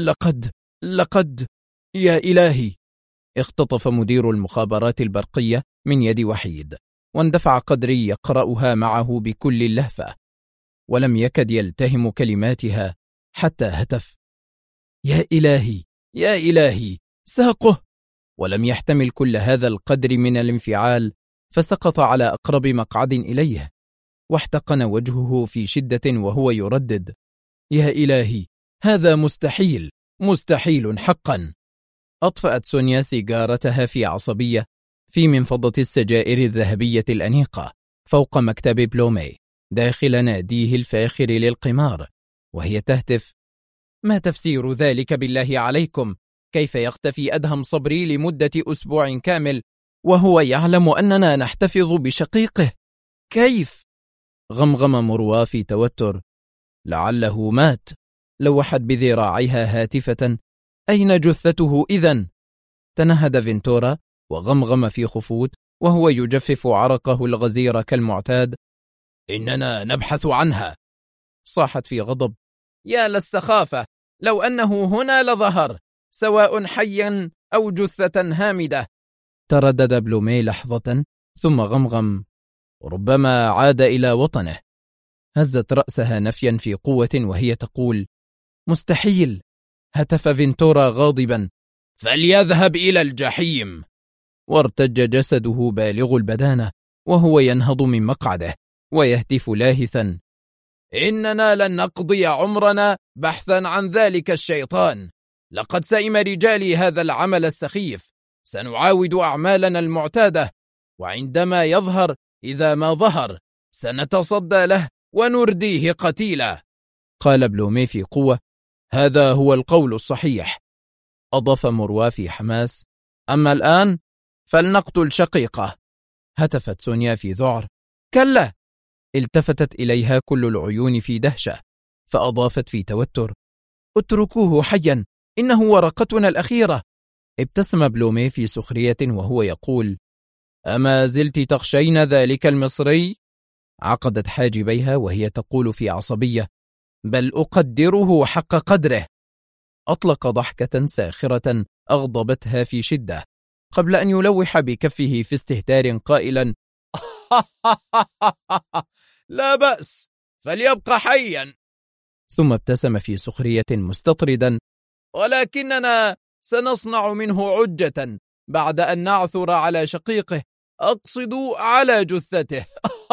لقد يا إلهي. اختطف مدير المخابرات البرقية من يد وحيد، واندفع قدري يقرأها معه بكل اللهفة، ولم يكد يلتهم كلماتها حتى هتف: يا إلهي، يا إلهي، ساقه. ولم يحتمل كل هذا القدر من الانفعال، فسقط على أقرب مقعد إليه، واحتقن وجهه في شدة وهو يردد: يا إلهي، هذا مستحيل، مستحيل حقا. أطفأت سونيا سيجارتها في عصبية في منفضة السجائر الذهبية الأنيقة فوق مكتب بلومي داخل ناديه الفاخر للقمار، وهي تهتف: ما تفسير ذلك بالله عليكم؟ كيف يختفي أدهم صبري لمدة أسبوع كامل وهو يعلم أننا نحتفظ بشقيقه؟ كيف؟ غمغم مروى في توتر: لعله مات. لوحت بذراعيها هاتفة: أين جثته إذن؟ تنهد فينتورا وغمغم في خفوت وهو يجفف عرقه الغزير كالمعتاد: إننا نبحث عنها. صاحت في غضب: يا للسخافة، لو أنه هنا لظهر، سواء حيا أو جثة هامدة. تردد بلومي لحظة ثم غمغم: ربما عاد إلى وطنه. هزت رأسها نفيا في قوة وهي تقول: مستحيل. هتف فينتورا غاضبا: فليذهب إلى الجحيم. وارتج جسده بالغ البدانة وهو ينهض من مقعده ويهتف لاهثا: إننا لن نقضي عمرنا بحثا عن ذلك الشيطان. لقد سئم رجالي هذا العمل السخيف. سنعاود أعمالنا المعتادة، وعندما يظهر إذا ما ظهر سنتصدى له ونرديه قتيلا. قال بلومي في قوة: هذا هو القول الصحيح. أضاف مروى في حماس: أما الآن فلنقتل شقيقة. هتفت سونيا في ذعر: كلا. التفتت إليها كل العيون في دهشة، فأضافت في توتر: اتركوه حيا، إنه ورقتنا الأخيرة. ابتسم بلوميه في سخرية وهو يقول: أما زلت تخشين ذلك المصري؟ عقدت حاجبيها وهي تقول في عصبية: بل أقدره حق قدره. أطلق ضحكة ساخرة أغضبتها في شدة قبل أن يلوح بكفه في استهتار قائلا: لا بأس، فليبقى حيا. ثم ابتسم في سخرية مستطردا: ولكننا سنصنع منه عجة بعد أن نعثر على شقيقه، أقصد على جثته.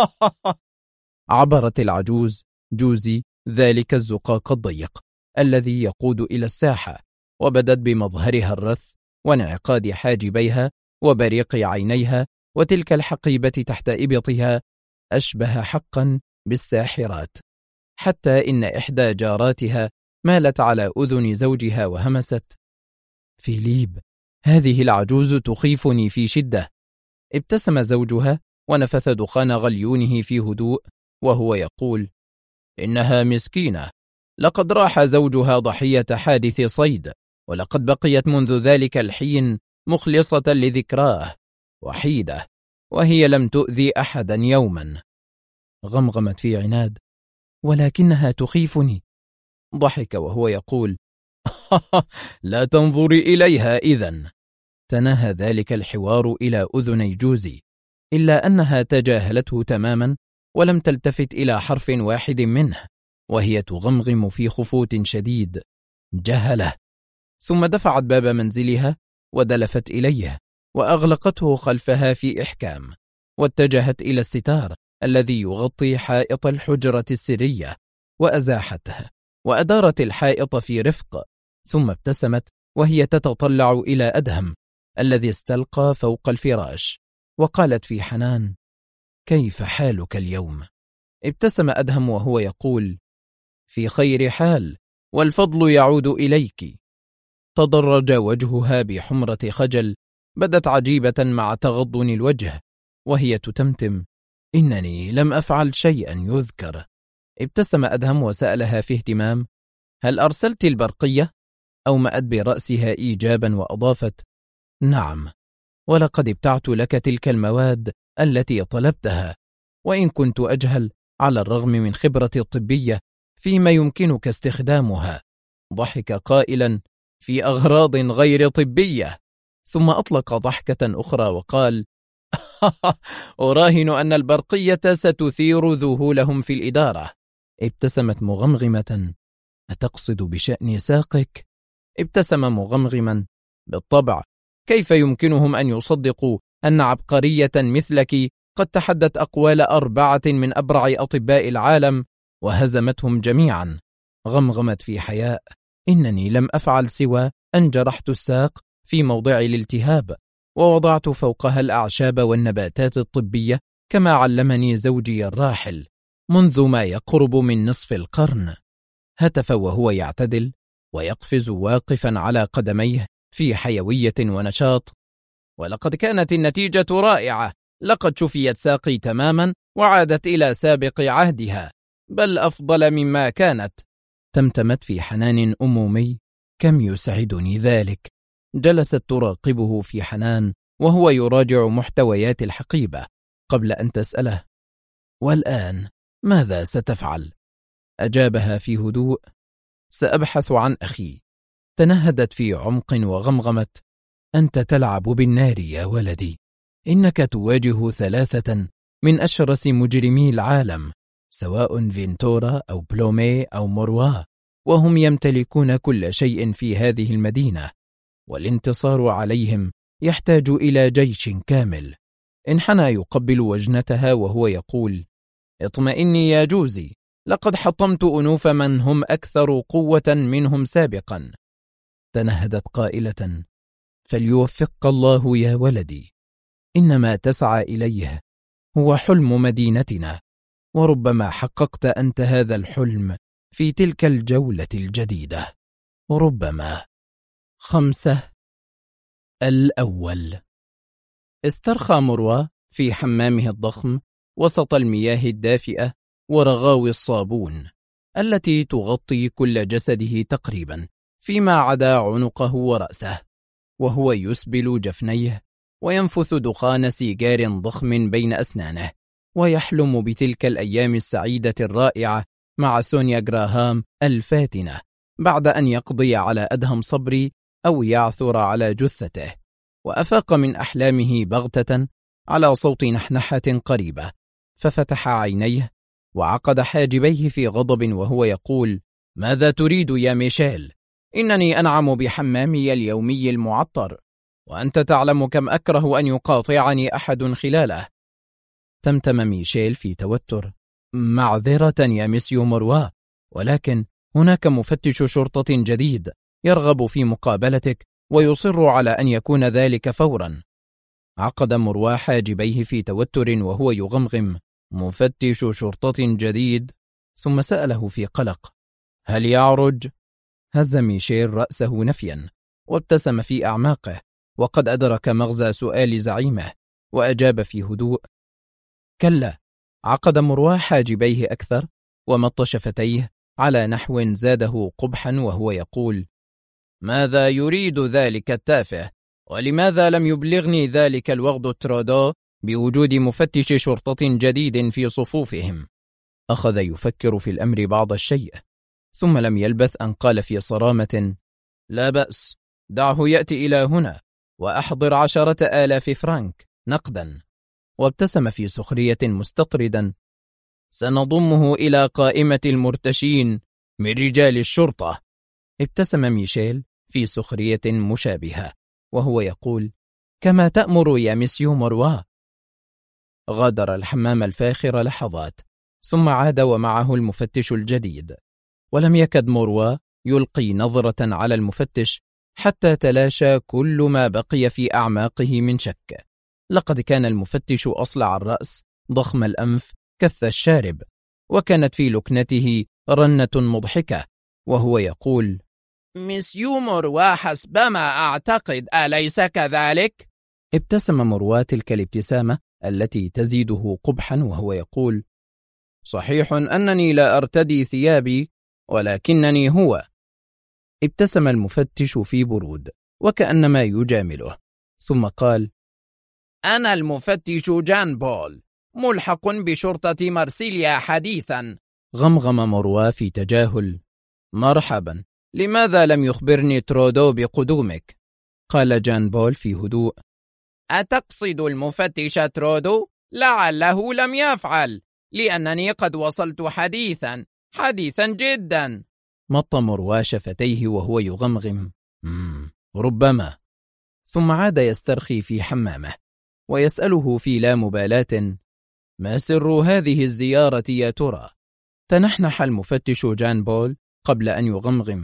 عبرت العجوز جوزي ذلك الزقاق الضيق الذي يقود إلى الساحة، وبدت بمظهرها الرث وانعقاد حاجبيها وبريق عينيها وتلك الحقيبة تحت إبطها، أشبه حقا بالساحرات، حتى إن إحدى جاراتها مالت على أذن زوجها وهمست: فيليب، هذه العجوز تخيفني في شدة. ابتسم زوجها ونفث دخان غليونه في هدوء وهو يقول: إنها مسكينة، لقد راح زوجها ضحية حادث صيد، ولقد بقيت منذ ذلك الحين مخلصة لذكراه، وحيدة، وهي لم تؤذي أحدا يوما. غمغمت في عناد: ولكنها تخيفني. ضحك وهو يقول: لا تنظري إليها إذن. تناهى ذلك الحوار إلى أذني جوزي، إلا أنها تجاهلته تماما ولم تلتفت إلى حرف واحد منه، وهي تغمغم في خفوت شديد: جهله. ثم دفعت باب منزلها ودلفت إليه وأغلقته خلفها في إحكام، واتجهت إلى الستار الذي يغطي حائط الحجرة السرية وأزاحته، وأدارت الحائط في رفق، ثم ابتسمت وهي تتطلع إلى أدهم الذي استلقى فوق الفراش، وقالت في حنان: كيف حالك اليوم؟ ابتسم أدهم وهو يقول: في خير حال، والفضل يعود إليك. تضرج وجهها بحمرة خجل بدت عجيبة مع تغضن الوجه، وهي تتمتم: إنني لم أفعل شيئا يذكر. ابتسم أدهم وسألها في اهتمام: هل أرسلت البرقية؟ أومأت برأسها إيجابا وأضافت: نعم، ولقد ابتعت لك تلك المواد التي طلبتها، وإن كنت أجهل على الرغم من خبرتي الطبية فيما يمكنك استخدامها. ضحك قائلا: في أغراض غير طبية. ثم أطلق ضحكة أخرى وقال: أراهن أن البرقية ستثير ذهولهم في الإدارة. ابتسمت مغمغمة: أتقصد بشأن ساقك؟ ابتسم مغمغما: بالطبع، كيف يمكنهم أن يصدقوا أن عبقرية مثلك قد تحدت أقوال 4 من أبرع أطباء العالم وهزمتهم جميعا. غمغمت في حياء: إنني لم أفعل سوى أن جرحت الساق في موضع الالتهاب، ووضعت فوقها الأعشاب والنباتات الطبية كما علمني زوجي الراحل منذ ما يقرب من نصف القرن. هتف وهو يعتدل ويقفز واقفا على قدميه في حيوية ونشاط: ولقد كانت النتيجة رائعة، لقد شفيت ساقي تماما وعادت إلى سابق عهدها، بل أفضل مما كانت. تمتمت في حنان أمومي: كم يسعدني ذلك. جلست تراقبه في حنان وهو يراجع محتويات الحقيبة قبل أن تسأله: والآن ماذا ستفعل؟ أجابها في هدوء: سأبحث عن أخي. تنهدت في عمق وغمغمت: أنت تلعب بالنار يا ولدي، إنك تواجه 3 من أشرس مجرمي العالم، سواء فينتورا أو بلوميه أو موروا، وهم يمتلكون كل شيء في هذه المدينة، والانتصار عليهم يحتاج إلى جيش كامل. انحنى يقبل وجنتها وهو يقول: اطمئني يا جوزي، لقد حطمت أنوف من هم أكثر قوة منهم سابقا. تنهدت قائلة: فليوفقك الله يا ولدي، إنما تسعى إليه هو حلم مدينتنا، وربما حققت أنت هذا الحلم في تلك الجولة الجديدة، ربما. 5. الأول. استرخى موروا في حمامه الضخم وسط المياه الدافئة ورغاوي الصابون التي تغطي كل جسده تقريبا فيما عدا عنقه ورأسه، وهو يسبل جفنيه وينفث دخان سيجار ضخم بين أسنانه، ويحلم بتلك الأيام السعيدة الرائعة مع سونيا جراهام الفاتنة بعد أن يقضي على أدهم صبري أو يعثر على جثته. وأفاق من أحلامه بغتة على صوت نحنحة قريبة، ففتح عينيه وعقد حاجبيه في غضب وهو يقول: ماذا تريد يا ميشيل؟ إنني أنعم بحمامي اليومي المعطر، وأنت تعلم كم أكره أن يقاطعني أحد خلاله. تمتم ميشيل في توتر: معذرة يا مسيو مروا، ولكن هناك مفتش شرطة جديد يرغب في مقابلتك ويصر على أن يكون ذلك فورا. عقد مروا حاجبيه في توتر وهو يغمغم: مفتش شرطة جديد؟ ثم سأله في قلق: هل يعرج؟ هز ميشيل رأسه نفيا وابتسم في أعماقه، وقد أدرك مغزى سؤال زعيمه، وأجاب في هدوء: كلا. عقد مروا حاجبيه أكثر ومط شفتيه على نحو زاده قبحا وهو يقول: ماذا يريد ذلك التافه؟ ولماذا لم يبلغني ذلك الوغد ترودو بوجود مفتش شرطة جديد في صفوفهم؟ أخذ يفكر في الأمر بعض الشيء، ثم لم يلبث أن قال في صرامة: لا بأس، دعه يأتي إلى هنا وأحضر 10,000 فرنك نقدا. وابتسم في سخرية مستطردا: سنضمه إلى قائمة المرتشين من رجال الشرطة. ابتسم ميشيل في سخرية مشابهة وهو يقول: كما تأمر يا مسيو مروا. غادر الحمام الفاخر لحظات، ثم عاد ومعه المفتش الجديد، ولم يكد مروا يلقي نظرة على المفتش حتى تلاشى كل ما بقي في أعماقه من شك. لقد كان المفتش أصلع الرأس، ضخم الأنف، كث الشارب، وكانت في لكنته رنة مضحكة وهو يقول: مسيو مروا حسبما أعتقد، أليس كذلك؟ ابتسم مروا تلك الابتسامة التي تزيده قبحا وهو يقول: صحيح أنني لا أرتدي ثيابي، ولكنني هو. ابتسم المفتش في برود وكأنما يجامله، ثم قال: أنا المفتش جان بول، ملحق بشرطة مارسيليا حديثا. غمغم مروا في تجاهل: مرحبا، لماذا لم يخبرني ترودو بقدومك؟ قال جان بول في هدوء: أتقصد المفتش ترودو؟ لعله لم يفعل، لأنني قد وصلت حديثا جدا. مط مروا شفتيه وهو يغمغم: ربما. ثم عاد يسترخي في حمامه ويسأله في لا مبالاة: ما سر هذه الزيارة يا ترى؟ تنحنح المفتش جان بول قبل أن يغمغم: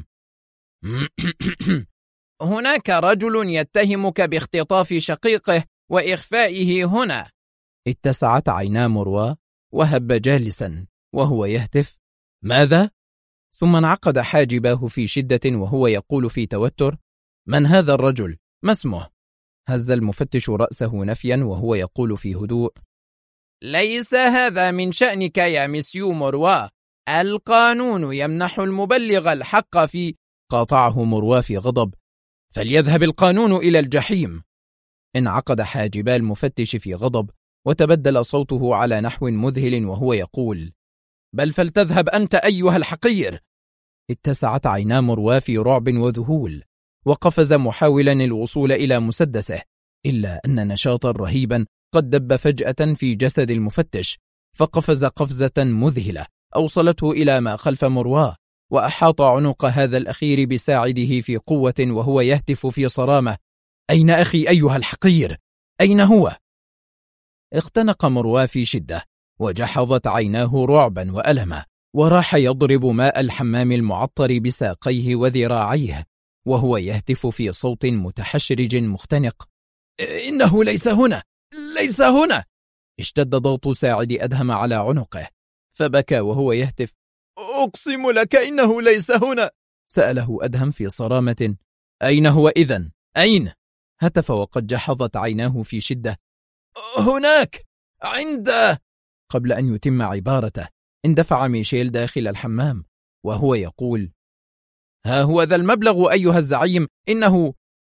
هناك رجل يتهمك باختطاف شقيقه وإخفائه هنا. اتسعت عينا مروا وهب جالسا وهو يهتف: ماذا؟ ثم انعقد حاجباه في شدة وهو يقول في توتر: من هذا الرجل؟ ما اسمه؟ هز المفتش رأسه نفيا وهو يقول في هدوء: ليس هذا من شأنك يا مسيو مروا، القانون يمنح المبلغ الحق في. قاطعه مروا في غضب: فليذهب القانون إلى الجحيم. انعقد حاجبا المفتش في غضب وتبدل صوته على نحو مذهل وهو يقول: بل فلتذهب أنت أيها الحقير. اتسعت عينا مروا في رعب وذهول، وقفز محاولا الوصول إلى مسدسه، إلا أن نشاطا رهيبا قد دب فجأة في جسد المفتش، فقفز قفزة مذهلة أوصلته إلى ما خلف مروا، وأحاط عنق هذا الأخير بساعده في قوة وهو يهتف في صرامة: أين أخي أيها الحقير؟ أين هو؟ اختنق مروا في شدة وجحظت عيناه رعبا وألما، وراح يضرب ماء الحمام المعطر بساقيه وذراعيه وهو يهتف في صوت متحشرج مختنق: إنه ليس هنا، ليس هنا. اشتد ضغط ساعد أدهم على عنقه فبكى وهو يهتف: أقسم لك إنه ليس هنا. سأله أدهم في صرامة: أين هو إذن؟ أين؟ هتف وقد جحظت عيناه في شدة: هناك، عند. قبل أن يتم عبارته اندفع ميشيل داخل الحمام وهو يقول: ها هو ذا المبلغ أيها الزعيم، إنه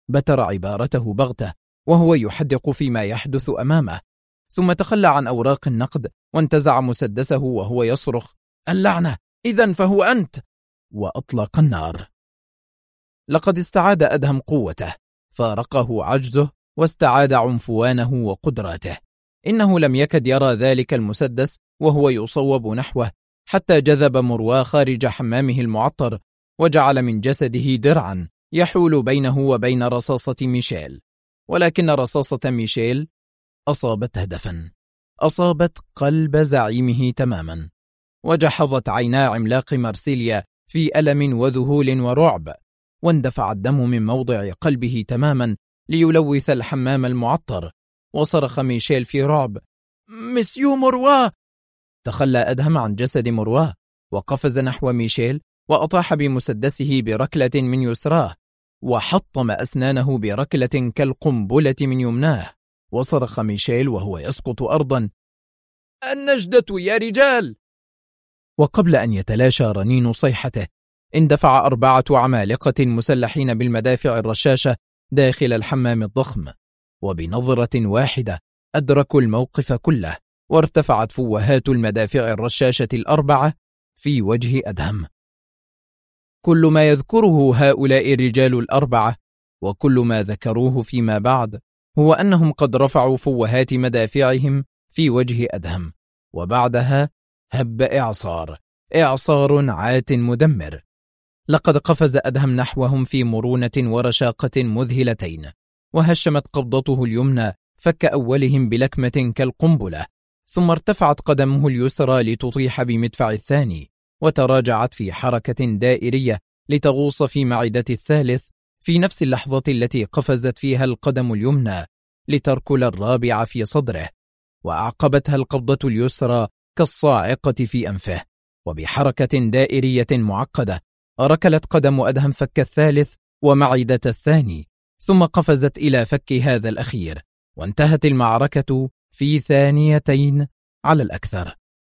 بتر عبارته بغتة وهو يحدق فيما يحدث أمامه، ثم تخلى عن أوراق النقد وانتزع مسدسه وهو يصرخ: اللعنة، إذن فهو أنت! وأطلق النار. لقد استعاد أدهم قوته، فارقه عجزه واستعاد عنفوانه وقدراته. إنه لم يكد يرى ذلك المسدس وهو يصوب نحوه، حتى جذب مروى خارج حمامه المعطر وجعل من جسده درعا يحول بينه وبين رصاصة ميشيل. ولكن رصاصة ميشيل أصابت هدفا، أصابت قلب زعيمه تماما، وجحظت عينا عملاق مارسيليا في ألم وذهول ورعب، واندفع الدم من موضع قلبه تماما ليلوث الحمام المعطر. وصرخ ميشيل في رعب: مسيو مروى! تخلى أدهم عن جسد مروى وقفز نحو ميشيل وأطاح بمسدسه بركلة من يسراه، وحطم أسنانه بركلة كالقنبلة من يمناه. وصرخ ميشيل وهو يسقط أرضا: النجدة يا رجال! وقبل أن يتلاشى رنين صيحته، اندفع 4 عمالقة مسلحين بالمدافع الرشاشة داخل الحمام الضخم، وبنظرة واحدة أدركوا الموقف كله، وارتفعت فوهات المدافع الرشاشة ال4 في وجه أدهم. كل ما يذكره هؤلاء الرجال ال4 وكل ما ذكروه فيما بعد هو أنهم قد رفعوا فوهات مدافعهم في وجه أدهم، وبعدها هب إعصار عات مدمر. لقد قفز أدهم نحوهم في مرونة ورشاقة مذهلتين، وهشمت قبضته اليمنى فك أولهم بلكمة كالقنبلة، ثم ارتفعت قدمه اليسرى لتطيح بمدفع الثاني، وتراجعت في حركة دائرية لتغوص في معدة الثالث في نفس اللحظة التي قفزت فيها القدم اليمنى لتركل الرابع في صدره، وأعقبتها القبضة اليسرى كالصاعقة في أنفه. وبحركة دائرية معقدة ركلت قدم أدهم فك الثالث ومعدة الثاني، ثم قفزت إلى فك هذا الأخير، وانتهت المعركة في 2 على الأكثر.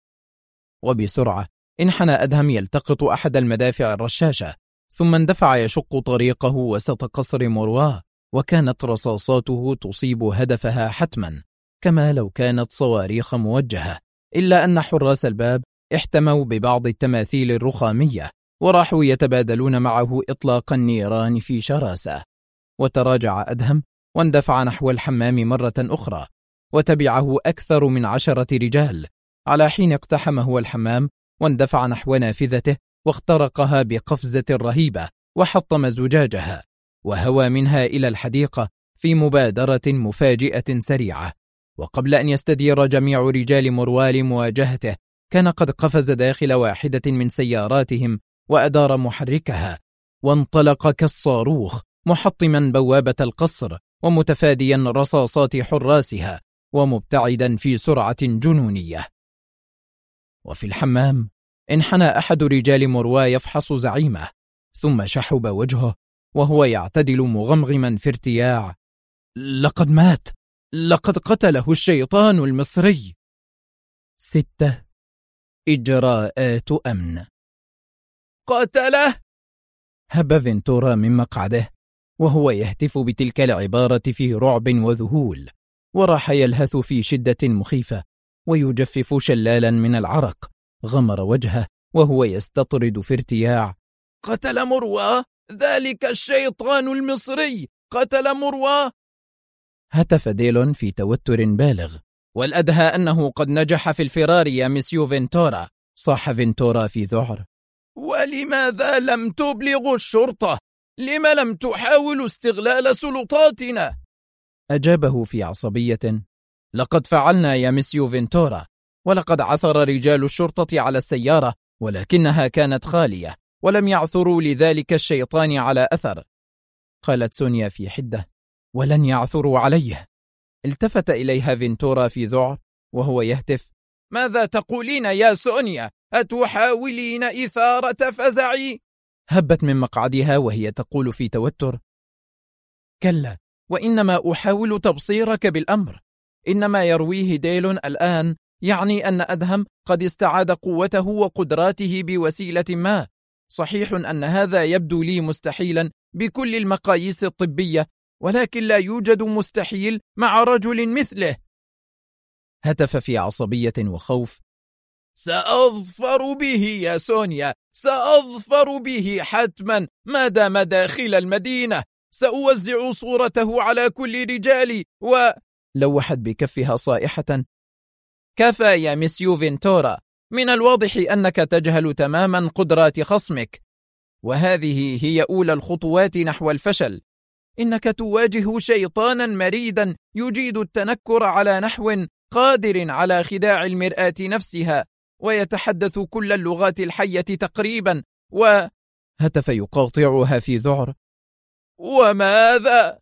وبسرعة انحنى أدهم يلتقط أحد المدافع الرشاشة، ثم اندفع يشق طريقه وسط قصر مروى، وكانت رصاصاته تصيب هدفها حتما كما لو كانت صواريخ موجهة، إلا أن حراس الباب احتموا ببعض التماثيل الرخامية وراحوا يتبادلون معه إطلاق النيران في شراسة. وتراجع أدهم واندفع نحو الحمام مرة أخرى، وتبعه أكثر من 10 رجال، على حين اقتحم هو الحمام واندفع نحو نافذته واخترقها بقفزة رهيبة وحطم زجاجها، وهوى منها إلى الحديقة في مبادرة مفاجئة سريعة. وقبل أن يستدير جميع رجال مروى لمواجهته، كان قد قفز داخل واحدة من سياراتهم وأدار محركها، وانطلق كالصاروخ محطما بوابة القصر ومتفاديا رصاصات حراسها ومبتعدا في سرعة جنونية. وفي الحمام انحنى أحد رجال مروى يفحص زعيمه، ثم شحب وجهه وهو يعتدل مغمغما في ارتياع: لقد مات، لقد قتله الشيطان المصري. 6 إجراءات أمن. قتله! هب فينتورا من مقعده وهو يهتف بتلك العبارة في رعب وذهول، وراح يلهث في شدة مخيفة ويجفف شلالا من العرق. غمر وجهه وهو يستطرد في ارتياع: قتل مروى، ذلك الشيطان المصري قتل مروى! هتف ديلون في توتر بالغ. والأدهى أنه قد نجح في الفرار يا مسيو فينتورا، صاح فينتورا في ذعر. ولماذا لم تبلغوا الشرطة؟ لم لم تحاولوا استغلال سلطاتنا؟ أجابه في عصبية: لقد فعلنا يا مسيو فينتورا، ولقد عثر رجال الشرطة على السيارة ولكنها كانت خالية، ولم يعثروا لذلك الشيطان على أثر. قالت سونيا في حدة: ولن يعثروا عليه. التفت إليها فينتورا في ذعر وهو يهتف: ماذا تقولين يا سونيا؟ أتحاولين إثارة فزعي؟ هبت من مقعدها وهي تقول في توتر: كلا، وإنما أحاول تبصيرك بالأمر. إنما يرويه ديلون الآن يعني أن أدهم قد استعاد قوته وقدراته بوسيلة ما. صحيح أن هذا يبدو لي مستحيلا بكل المقاييس الطبية، ولكن لا يوجد مستحيل مع رجل مثله. هتف في عصبية وخوف: سأظفر به يا سونيا، سأظفر به حتما ما دام داخل المدينة. سأوزع صورته على كل رجالي. لوحت بكفها صائحة: كفى يا مسيو فينتورا، من الواضح أنك تجهل تماما قدرات خصمك، وهذه هي أولى الخطوات نحو الفشل. إنك تواجه شيطانا مريدا يجيد التنكر على نحو قادر على خداع المرآة نفسها، ويتحدث كل اللغات الحية تقريبا. هتف يقاطعها في ذعر: وماذا؟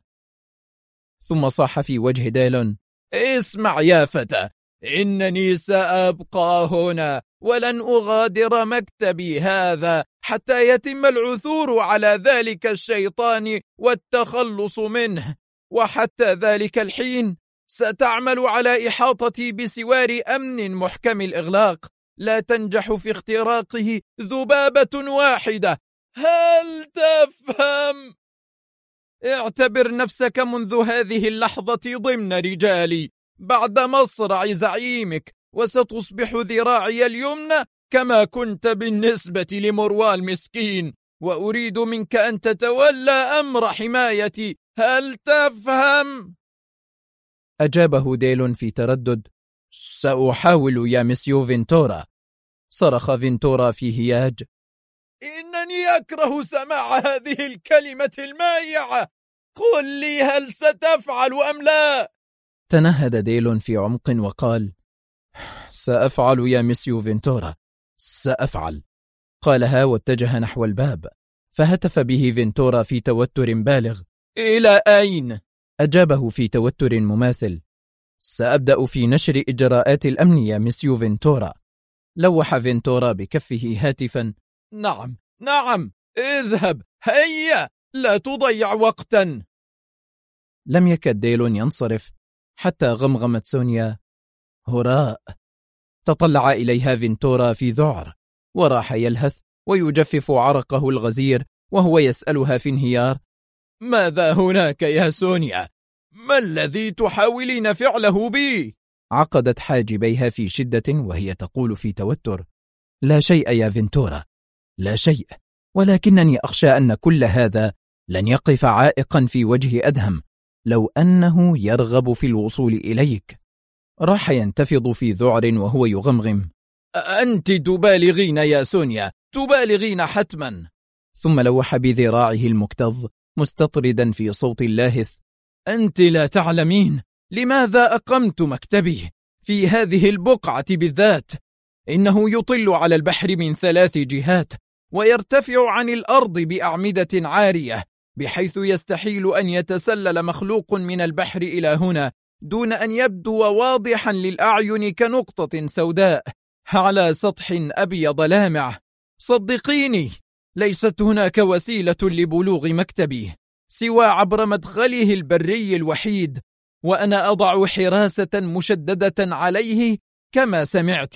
ثم صاح في وجه ديلون: اسمع يا فتى، إنني سأبقى هنا ولن أغادر مكتبي هذا حتى يتم العثور على ذلك الشيطان والتخلص منه، وحتى ذلك الحين ستعمل على إحاطتي بسوار أمن محكم الإغلاق لا تنجح في اختراقه ذبابة واحدة. هل تفهم؟ اعتبر نفسك منذ هذه اللحظة ضمن رجالي بعد مصرع زعيمك، وستصبح ذراعي اليمنى كما كنت بالنسبة لمروال مسكين، وأريد منك أن تتولى أمر حمايتي. هل تفهم؟ أجابه ديلون في تردد: سأحاول يا مسيو فينتورا. صرخ فينتورا في هياج: إنني أكره سماع هذه الكلمة المايعة. قل لي، هل ستفعل أم لا؟ تنهد ديلون في عمق وقال: سأفعل يا مسيو فينتورا، سأفعل. قالها واتجه نحو الباب، فهتف به فينتورا في توتر بالغ: إلى أين؟ أجابه في توتر مماثل: سأبدأ في نشر إجراءات الأمن يا مسيو فينتورا. لوح فينتورا بكفه هاتفا: نعم نعم، اذهب، هيا، لا تضيع وقتا. لم يكد ديلون ينصرف حتى غمغمت سونيا: هراء. تطلع إليها فينتورا في ذعر، وراح يلهث ويجفف عرقه الغزير وهو يسألها في انهيار: ماذا هناك يا سونيا؟ ما الذي تحاولين فعله بي؟ عقدت حاجبيها في شدة وهي تقول في توتر: لا شيء يا فينتورا، لا شيء، ولكنني أخشى أن كل هذا لن يقف عائقا في وجه أدهم لو أنه يرغب في الوصول إليك. راح ينتفض في ذعر وهو يغمغم: أنت تبالغين يا سونيا، تبالغين حتما. ثم لوح بذراعه المكتظ مستطردا في صوت لاهث: أنت لا تعلمين لماذا أقمت مكتبي في هذه البقعة بالذات. إنه يطل على البحر من 3 جهات، ويرتفع عن الأرض بأعمدة عارية، بحيث يستحيل أن يتسلل مخلوق من البحر إلى هنا دون أن يبدو واضحا للأعين كنقطة سوداء على سطح أبيض لامع. صدقيني، ليست هناك وسيلة لبلوغ مكتبي سوى عبر مدخله البري الوحيد، وأنا أضع حراسة مشددة عليه كما سمعت.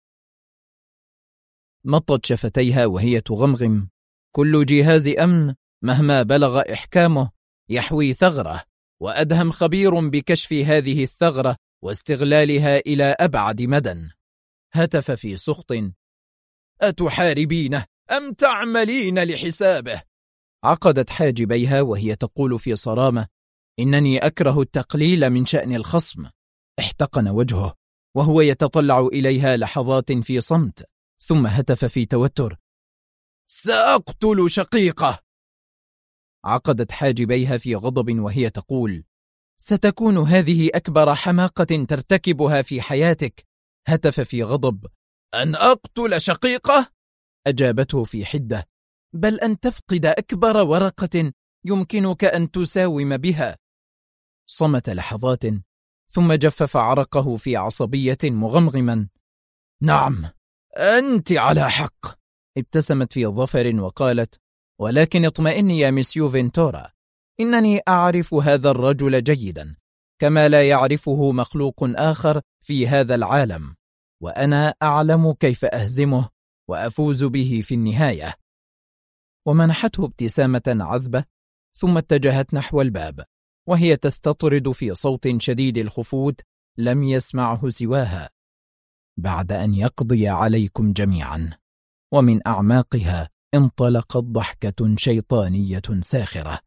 مطت شفتيها وهي تغمغم: كل جهاز أمن مهما بلغ إحكامه يحوي ثغرة، وأدهم خبير بكشف هذه الثغرة واستغلالها إلى أبعد مدى. هتف في سخط: أتحاربينه أم تعملين لحسابه؟ عقدت حاجبيها وهي تقول في صرامة: إنني أكره التقليل من شأن الخصم. احتقن وجهه وهو يتطلع إليها لحظات في صمت، ثم هتف في توتر: سأقتل شقيقه. عقدت حاجبيها في غضب وهي تقول: ستكون هذه أكبر حماقة ترتكبها في حياتك. هتف في غضب: أن أقتل شقيقه؟ أجابته في حدة: بل أن تفقد أكبر ورقة يمكنك أن تساوم بها. صمت لحظات ثم جفف عرقه في عصبية مغمغما: نعم، أنت على حق. ابتسمت في ظفر وقالت: ولكن اطمئني يا مسيو فينتورا، إنني أعرف هذا الرجل جيدا كما لا يعرفه مخلوق آخر في هذا العالم، وأنا أعلم كيف أهزمه وأفوز به في النهاية. ومنحته ابتسامة عذبة ثم اتجهت نحو الباب. وهي تستطرد في صوت شديد الخفوت لم يسمعه سواها: بعد أن يقضي عليكم جميعا. ومن أعماقها انطلقت ضحكة شيطانية ساخرة.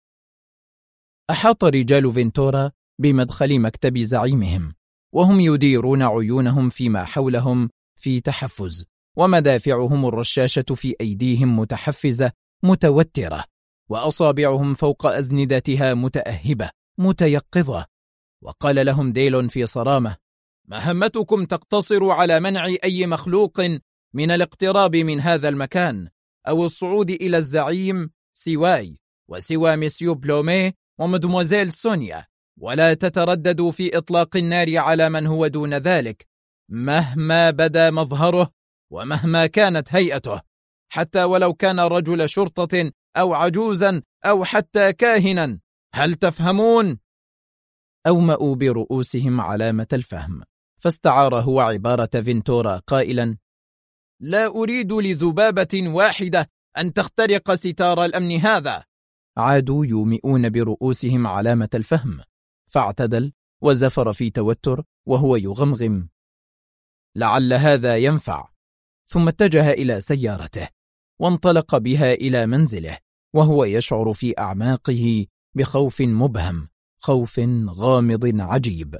أحاط رجال فينتورا بمدخل مكتب زعيمهم، وهم يديرون عيونهم فيما حولهم في تحفز، ومدافعهم الرشاشة في أيديهم متحفزة متوترة، وأصابعهم فوق أزندتها متأهبة متيقظة. وقال لهم ديلون في صرامة: مهمتكم تقتصر على منع أي مخلوق من الاقتراب من هذا المكان أو الصعود إلى الزعيم سواي وسوى مسيو بلومي ومدموزيل سونيا، ولا تترددوا في إطلاق النار على من هو دون ذلك مهما بدا مظهره ومهما كانت هيئته، حتى ولو كان رجل شرطة أو عجوزا أو حتى كاهنا. هل تفهمون؟ أومأوا برؤوسهم علامة الفهم، فاستعار هو عبارة فينتورا قائلا: لا أريد لذبابة واحدة أن تخترق ستار الأمن هذا. عادوا يومئون برؤوسهم علامة الفهم، فاعتدل وزفر في توتر وهو يغمغم: لعل هذا ينفع. ثم اتجه إلى سيارته وانطلق بها إلى منزله، وهو يشعر في أعماقه بخوف مبهم، خوف غامض عجيب.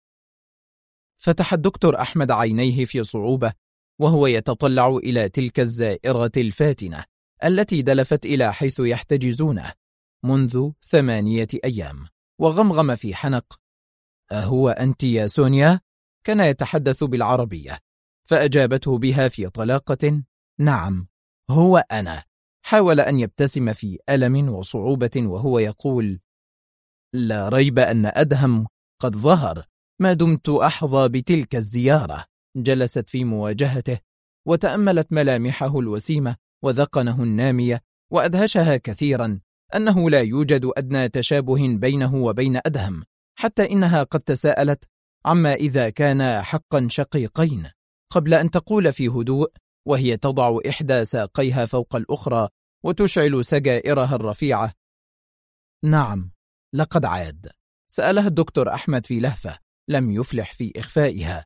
فتح الدكتور أحمد عينيه في صعوبة وهو يتطلع إلى تلك الزائرة الفاتنة التي دلفت إلى حيث يحتجزونه منذ 8 أيام، وغمغم في حنق: أهو أنت يا سونيا؟ كان يتحدث بالعربية، فأجابته بها في طلاقة: نعم، هو أنا. حاول أن يبتسم في ألم وصعوبة وهو يقول: لا ريب أن أدهم قد ظهر ما دمت أحظى بتلك الزيارة. جلست في مواجهته وتأملت ملامحه الوسيمة وذقنه النامية، وأدهشها كثيرا أنه لا يوجد أدنى تشابه بينه وبين أدهم، حتى إنها قد تساءلت عما إذا كانا حقا شقيقين، قبل أن تقول في هدوء وهي تضع إحدى ساقيها فوق الأخرى وتشعل سجائرها الرفيعة: نعم، لقد عاد. سألها الدكتور أحمد في لهفة لم يفلح في إخفائها: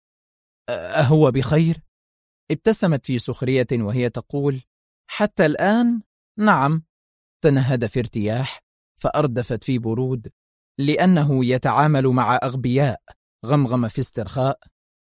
أهو بخير؟ ابتسمت في سخرية وهي تقول: حتى الآن نعم. تنهد في ارتياح، فأردفت في برود: لأنه يتعامل مع أغبياء. غمغم في استرخاء: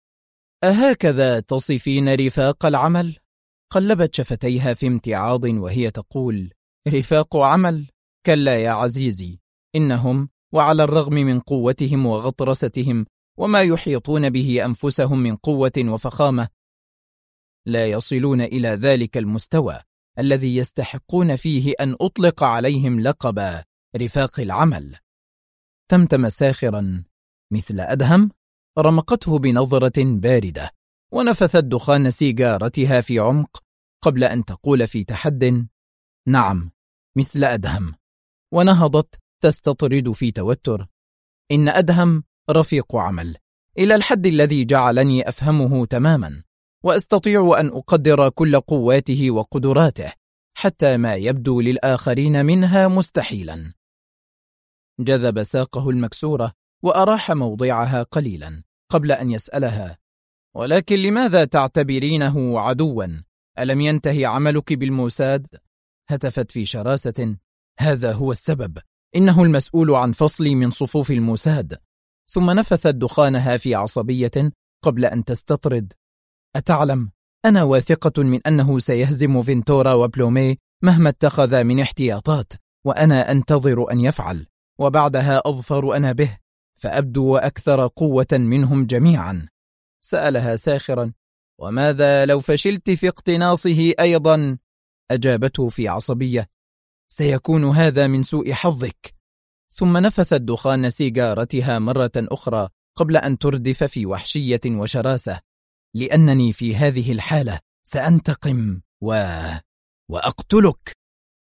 أهكذا تصفين رفاق العمل؟ قلبت شفتيها في امتعاض وهي تقول: رفاق عمل؟ كلا يا عزيزي، إنهم وعلى الرغم من قوتهم وغطرستهم وما يحيطون به أنفسهم من قوة وفخامة لا يصلون إلى ذلك المستوى الذي يستحقون فيه أن أطلق عليهم لقب رفاق العمل. تمتم ساخرا: مثل أدهم؟ رمقته بنظرة باردة ونفثت دخان سيجارتها في عمق قبل أن تقول في تحد: نعم، مثل أدهم. ونهضت تستطرد في توتر: إن أدهم رفيق عمل إلى الحد الذي جعلني أفهمه تماما، وأستطيع أن أقدر كل قواته وقدراته حتى ما يبدو للآخرين منها مستحيلا. جذب ساقه المكسورة وأراح موضعها قليلا قبل أن يسألها: ولكن لماذا تعتبرينه عدوا؟ ألم ينتهي عملك بالموساد؟ هتفت في شراسة: هذا هو السبب، إنه المسؤول عن فصلي من صفوف الموساد. ثم نفثت دخانها في عصبية قبل أن تستطرد: أتعلم، أنا واثقة من أنه سيهزم فينتورا وبلومي مهما اتخذ من احتياطات، وأنا أنتظر أن يفعل، وبعدها أظفر أنا به، فأبدو أكثر قوة منهم جميعا. سألها ساخرا: وماذا لو فشلت في اقتناصه أيضا؟ أجابته في عصبية: سيكون هذا من سوء حظك. ثم نفثت دخان سيجارتها مرة أخرى قبل أن تردف في وحشية وشراسة: لأنني في هذه الحالة سأنتقم وأقتلك.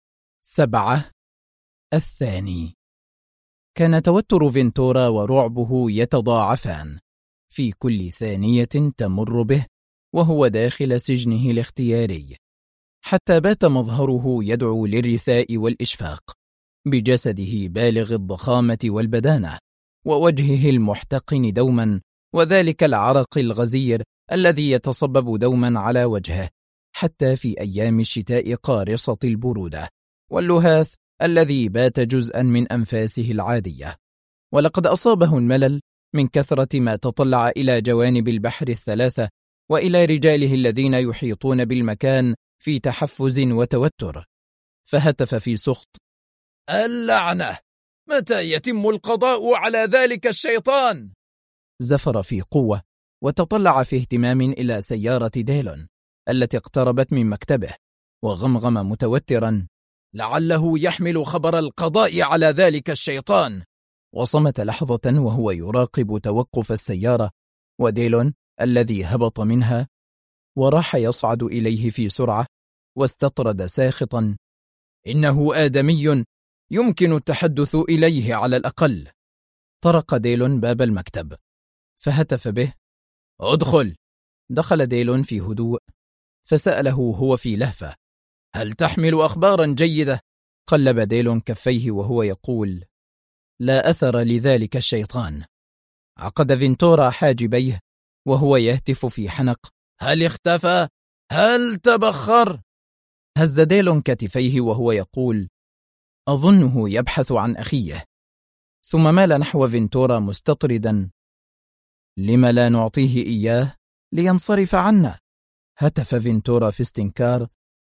7. الثاني. كان توتر فينتورا ورعبه يتضاعفان في كل ثانية تمر به وهو داخل سجنه الاختياري، حتى بات مظهره يدعو للرثاء والإشفاق، بجسده بالغ الضخامة والبدانة، ووجهه المحتقن دوما، وذلك العرق الغزير الذي يتصبب دوما على وجهه حتى في أيام الشتاء قارصة البرودة، واللهاث الذي بات جزءا من أنفاسه العادية. ولقد أصابه الملل من كثرة ما تطلع إلى جوانب البحر الثلاثة وإلى رجاله الذين يحيطون بالمكان في تحفز وتوتر، فهتف في سخط: اللعنة! متى يتم القضاء على ذلك الشيطان؟ زفر في قوة وتطلع في اهتمام إلى سيارة ديلون التي اقتربت من مكتبه، وغمغم متوترا: لعله يحمل خبر القضاء على ذلك الشيطان. وصمت لحظة وهو يراقب توقف السيارة وديلون الذي هبط منها، وراح يصعد إليه في سرعة، واستطرد ساخطا: إنه آدمي يمكن التحدث إليه على الأقل. طرق ديلون باب المكتب فهتف به: ادخل. دخل ديلون في هدوء فسأله هو في لهفة: هل تحمل أخبارا جيدة؟ قلب ديلون كفيه وهو يقول: لا أثر لذلك الشيطان. عقد فينتورا حاجبيه وهو يهتف في حنق: هل اختفى؟ هل تبخر؟ هز ديلون كتفيه وهو يقول: أظنه يبحث عن أخيه. ثم مال نحو فينتورا مستطردا: لم لا نعطيه إياه لينصرف عنا؟ هتف فينتورا في استنكار: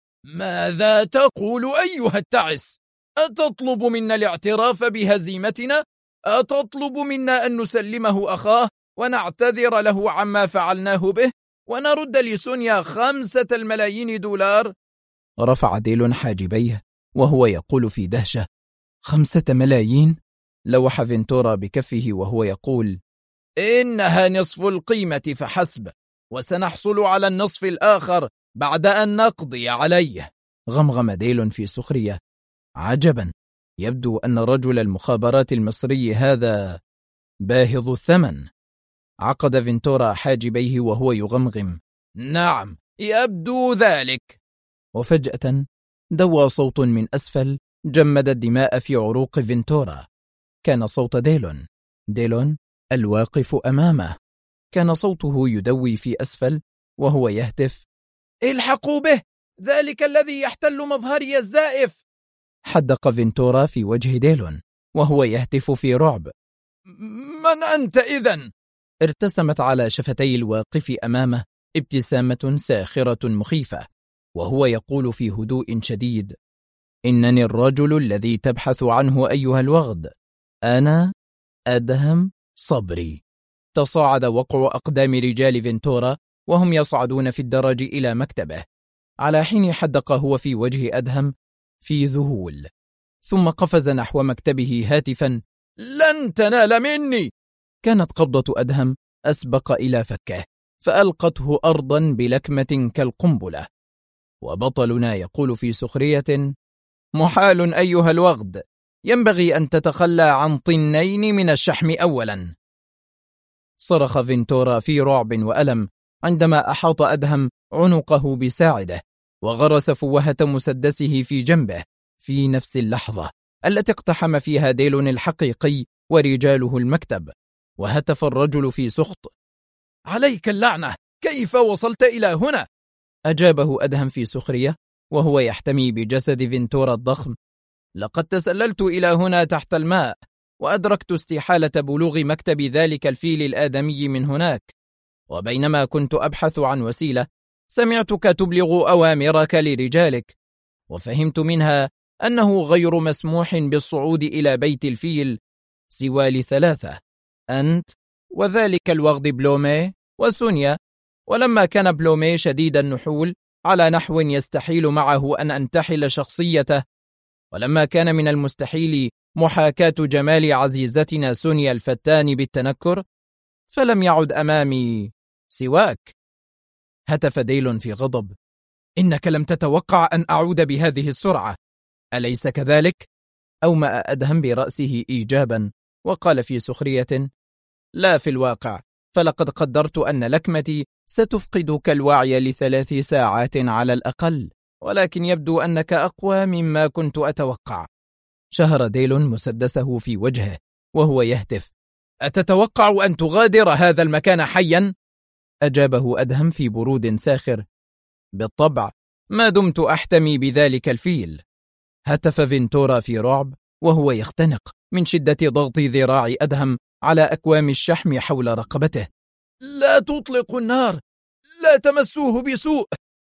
ماذا تقول أيها التعس؟ أتطلب منا الاعتراف بهزيمتنا؟ أتطلب منا أن نسلمه أخاه ونعتذر له عما فعلناه به ونرد لسونيا 5 ملايين دولار؟ رفع ديلون حاجبيه وهو يقول في دهشة: 5 ملايين؟ لوح فينتورا بكفه وهو يقول: إنها نصف القيمة فحسب، وسنحصل على النصف الآخر بعد أن نقضي عليه. غمغم ديلون في سخرية: عجبا، يبدو أن رجل المخابرات المصري هذا باهظ الثمن. عقد فينتورا حاجبيه وهو يغمغم: نعم، يبدو ذلك. وفجأة دوى صوت من أسفل جمد الدماء في عروق فينتورا. كان صوت ديلون الواقف أمامه. كان صوته يدوي في أسفل وهو يهتف: الحقوا به، ذلك الذي يحتل مظهري الزائف. حدق فينتورا في وجه ديلون وهو يهتف في رعب: من أنت إذن؟ ارتسمت على شفتي الواقف أمامه ابتسامة ساخرة مخيفة وهو يقول في هدوء شديد: إنني الرجل الذي تبحث عنه أيها الوغد، أنا أدهم صبري. تصاعد وقع أقدام رجال فينتورا وهم يصعدون في الدرج إلى مكتبه، على حين حدق هو في وجه أدهم في ذهول، ثم قفز نحو مكتبه هاتفا: لن تنال مني. كانت قبضة أدهم أسبق إلى فكه فألقته أرضا بلكمة كالقنبلة. وبطلنا يقول في سخرية: محال أيها الوغد، ينبغي أن تتخلى عن طنين من الشحم أولا. صرخ فينتورا في رعب وألم عندما أحاط أدهم عنقه بساعده وغرس فوهة مسدسه في جنبه في نفس اللحظة التي اقتحم فيها ديلون الحقيقي ورجاله المكتب. وهتف الرجل في سخط: عليك اللعنة، كيف وصلت إلى هنا؟ أجابه أدهم في سخرية وهو يحتمي بجسد فينتورا الضخم: لقد تسللت إلى هنا تحت الماء، وأدركت استحالة بلوغ مكتب ذلك الفيل الآدمي من هناك، وبينما كنت أبحث عن وسيلة سمعتك تبلغ أوامرك لرجالك، وفهمت منها أنه غير مسموح بالصعود إلى بيت الفيل سوى ل3: أنت وذلك الوغد بلومي وسونيا. ولما كان بلومي شديد النحول على نحو يستحيل معه أن أنتحل شخصيته، ولما كان من المستحيل محاكاة جمال عزيزتنا سونيا الفتان بالتنكر، فلم يعد أمامي سواك. هتف ديلون في غضب: إنك لم تتوقع أن أعود بهذه السرعة، أليس كذلك؟ أومأ أدهم برأسه إيجابا وقال في سخرية: لا في الواقع، فلقد قدرت أن لكمتي ستفقدك الوعي ل3 ساعات على الأقل، ولكن يبدو أنك أقوى مما كنت أتوقع. شهر ديلون مسدسه في وجهه وهو يهتف: أتتوقع أن تغادر هذا المكان حيا؟ أجابه أدهم في برود ساخر: بالطبع، ما دمت أحتمي بذلك الفيل. هتف فينتورا في رعب وهو يختنق من شدة ضغط ذراع أدهم على أكوام الشحم حول رقبته. لا تطلقوا النار، لا تمسوه بسوء،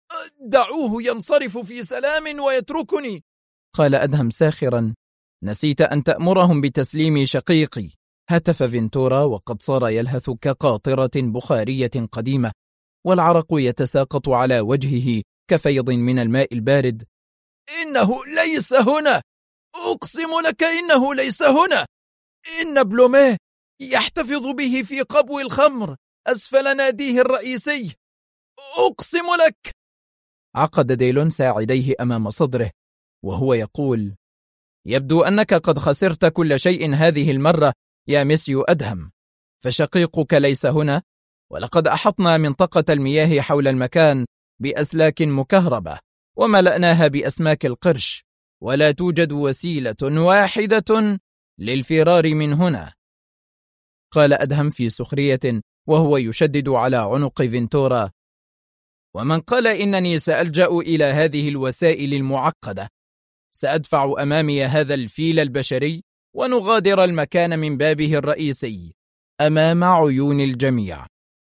دعوه ينصرف في سلام ويتركني. قال أدهم ساخرا: نسيت أن تأمرهم بتسليم شقيقي. هتف فينتورا وقد صار يلهث كقاطرة بخارية قديمة، والعرق يتساقط على وجهه كفيض من الماء البارد. إنه ليس هنا، أقسم لك إنه ليس هنا. إن بلوميه يحتفظ به في قبو الخمر أسفل ناديه الرئيسي، أقسم لك. عقد ديلون ساعديه أمام صدره وهو يقول: يبدو أنك قد خسرت كل شيء هذه المرة يا مسيو أدهم، فشقيقك ليس هنا، ولقد أحطنا منطقة المياه حول المكان بأسلاك مكهربة وملأناها بأسماك القرش، ولا توجد وسيلة واحدة للفرار من هنا. قال أدهم في سخرية وهو يشدد على عنق فينتورا: ومن قال إنني سألجأ إلى هذه الوسائل المعقدة، سأدفع أمامي هذا الفيل البشري ونغادر المكان من بابه الرئيسي أمام عيون الجميع.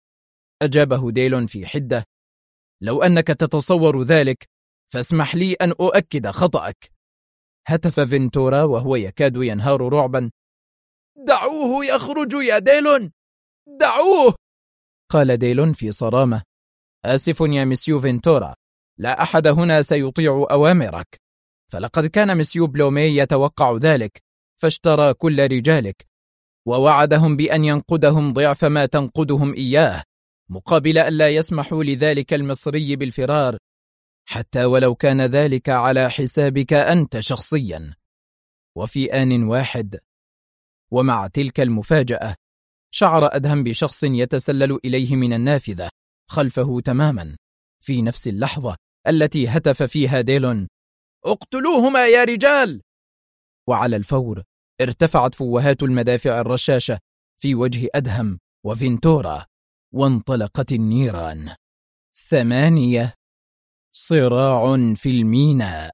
أجابه ديلون في حدة: لو أنك تتصور ذلك فاسمح لي أن أؤكد خطأك. هتف فينتورا وهو يكاد ينهار رعبا: دعوه يخرج يا ديلون، دعوه. قال ديلون في صرامة: آسف يا مسيو فينتورا، لا أحد هنا سيطيع أوامرك، فلقد كان مسيو بلومي يتوقع ذلك، فاشترى كل رجالك ووعدهم بأن ينقدهم ضعف ما تنقدهم إياه، مقابل أن لا يسمحوا لذلك المصري بالفرار، حتى ولو كان ذلك على حسابك أنت شخصيا. وفي آن واحد ومع تلك المفاجأة شعر أدهم بشخص يتسلل إليه من النافذة خلفه تماما في نفس اللحظة التي هتف فيها ديلون: اقتلوهما يا رجال. وعلى الفور ارتفعت فوهات المدافع الرشاشة في وجه أدهم وفينتورا وانطلقت النيران. 8. صراع في الميناء.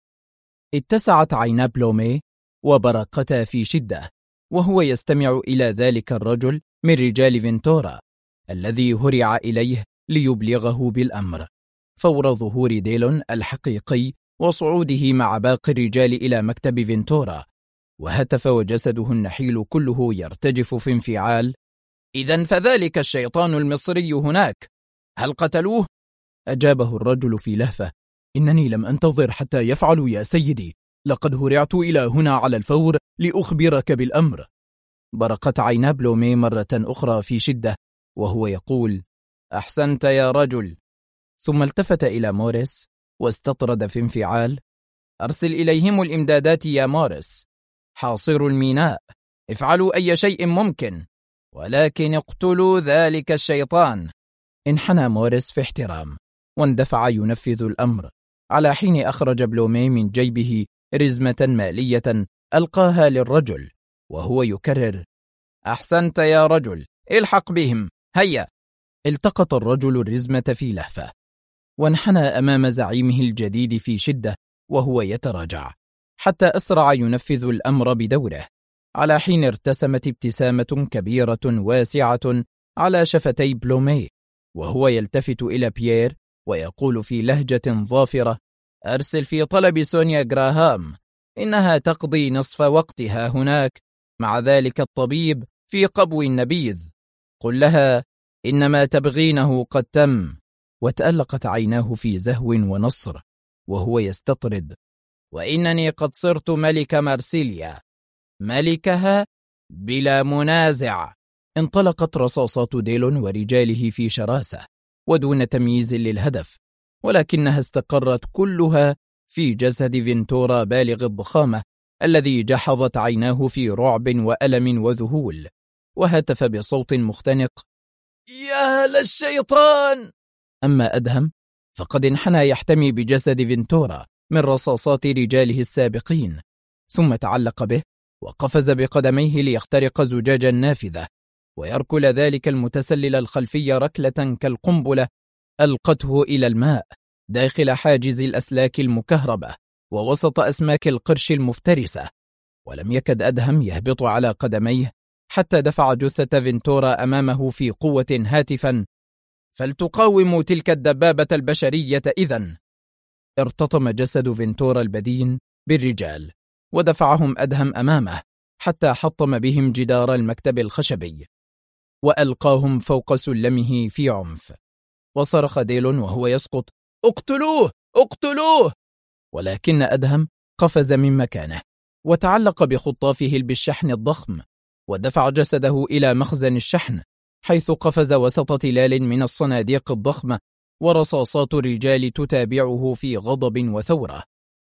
اتسعت عينا بلومي وبرقتا في شدة وهو يستمع إلى ذلك الرجل من رجال فينتورا الذي هرع إليه ليبلغه بالأمر فور ظهور ديلون الحقيقي وصعوده مع باقي الرجال إلى مكتب فينتورا، وهتف وجسده النحيل كله يرتجف في انفعال: إذن فذلك الشيطان المصري هناك، هل قتلوه؟ أجابه الرجل في لهفة: إنني لم أنتظر حتى يفعلوا يا سيدي، لقد هرعت إلى هنا على الفور لأخبرك بالأمر. برقت عينا بلومي مرة أخرى في شدة وهو يقول: أحسنت يا رجل. ثم التفت إلى موريس واستطرد في انفعال: أرسل إليهم الإمدادات يا موريس، حاصروا الميناء، افعلوا أي شيء ممكن، ولكن اقتلوا ذلك الشيطان. انحنى موريس في احترام واندفع ينفذ الأمر، على حين أخرج بلومي من جيبه رزمة مالية ألقاها للرجل وهو يكرر: أحسنت يا رجل، الحق بهم، هيا. التقط الرجل الرزمة في لهفة وانحنى أمام زعيمه الجديد في شدة وهو يتراجع حتى أسرع ينفذ الأمر بدوره، على حين ارتسمت ابتسامة كبيرة واسعة على شفتي بلومي وهو يلتفت إلى بيير ويقول في لهجة ظافرة: أرسل في طلب سونيا غراهام، إنها تقضي نصف وقتها هناك مع ذلك الطبيب في قبو النبيذ، قل لها إن ما تبغينه قد تم. وتألقت عيناه في زهو ونصر وهو يستطرد: وإنني قد صرت ملك مارسيليا، ملكها بلا منازع. انطلقت رصاصات ديلون ورجاله في شراسة ودون تمييز للهدف، ولكنها استقرت كلها في جسد فينتورا بالغ الضخامة الذي جحظت عيناه في رعب وألم وذهول، وهتف بصوت مختنق: يا للشيطان! أما أدهم فقد انحنى يحتمي بجسد فينتورا من رصاصات رجاله السابقين، ثم تعلق به وقفز بقدميه ليخترق زجاج النافذة ويركل ذلك المتسلل الخلفي ركلة كالقنبلة ألقته إلى الماء داخل حاجز الأسلاك المكهربة ووسط أسماك القرش المفترسة. ولم يكد أدهم يهبط على قدميه حتى دفع جثة فينتورا أمامه في قوة هاتفا: فلتقاوموا تلك الدبابة البشرية إذن. ارتطم جسد فينتورا البدين بالرجال ودفعهم أدهم أمامه حتى حطم بهم جدار المكتب الخشبي وألقاهم فوق سلمه في عنف. وصرخ ديل وهو يسقط: اقتلوه اقتلوه! ولكن أدهم قفز من مكانه وتعلق بخطافه بالشحن الضخم ودفع جسده إلى مخزن الشحن، حيث قفز وسط تلال من الصناديق الضخمة ورصاصات الرجال تتابعه في غضب وثورة.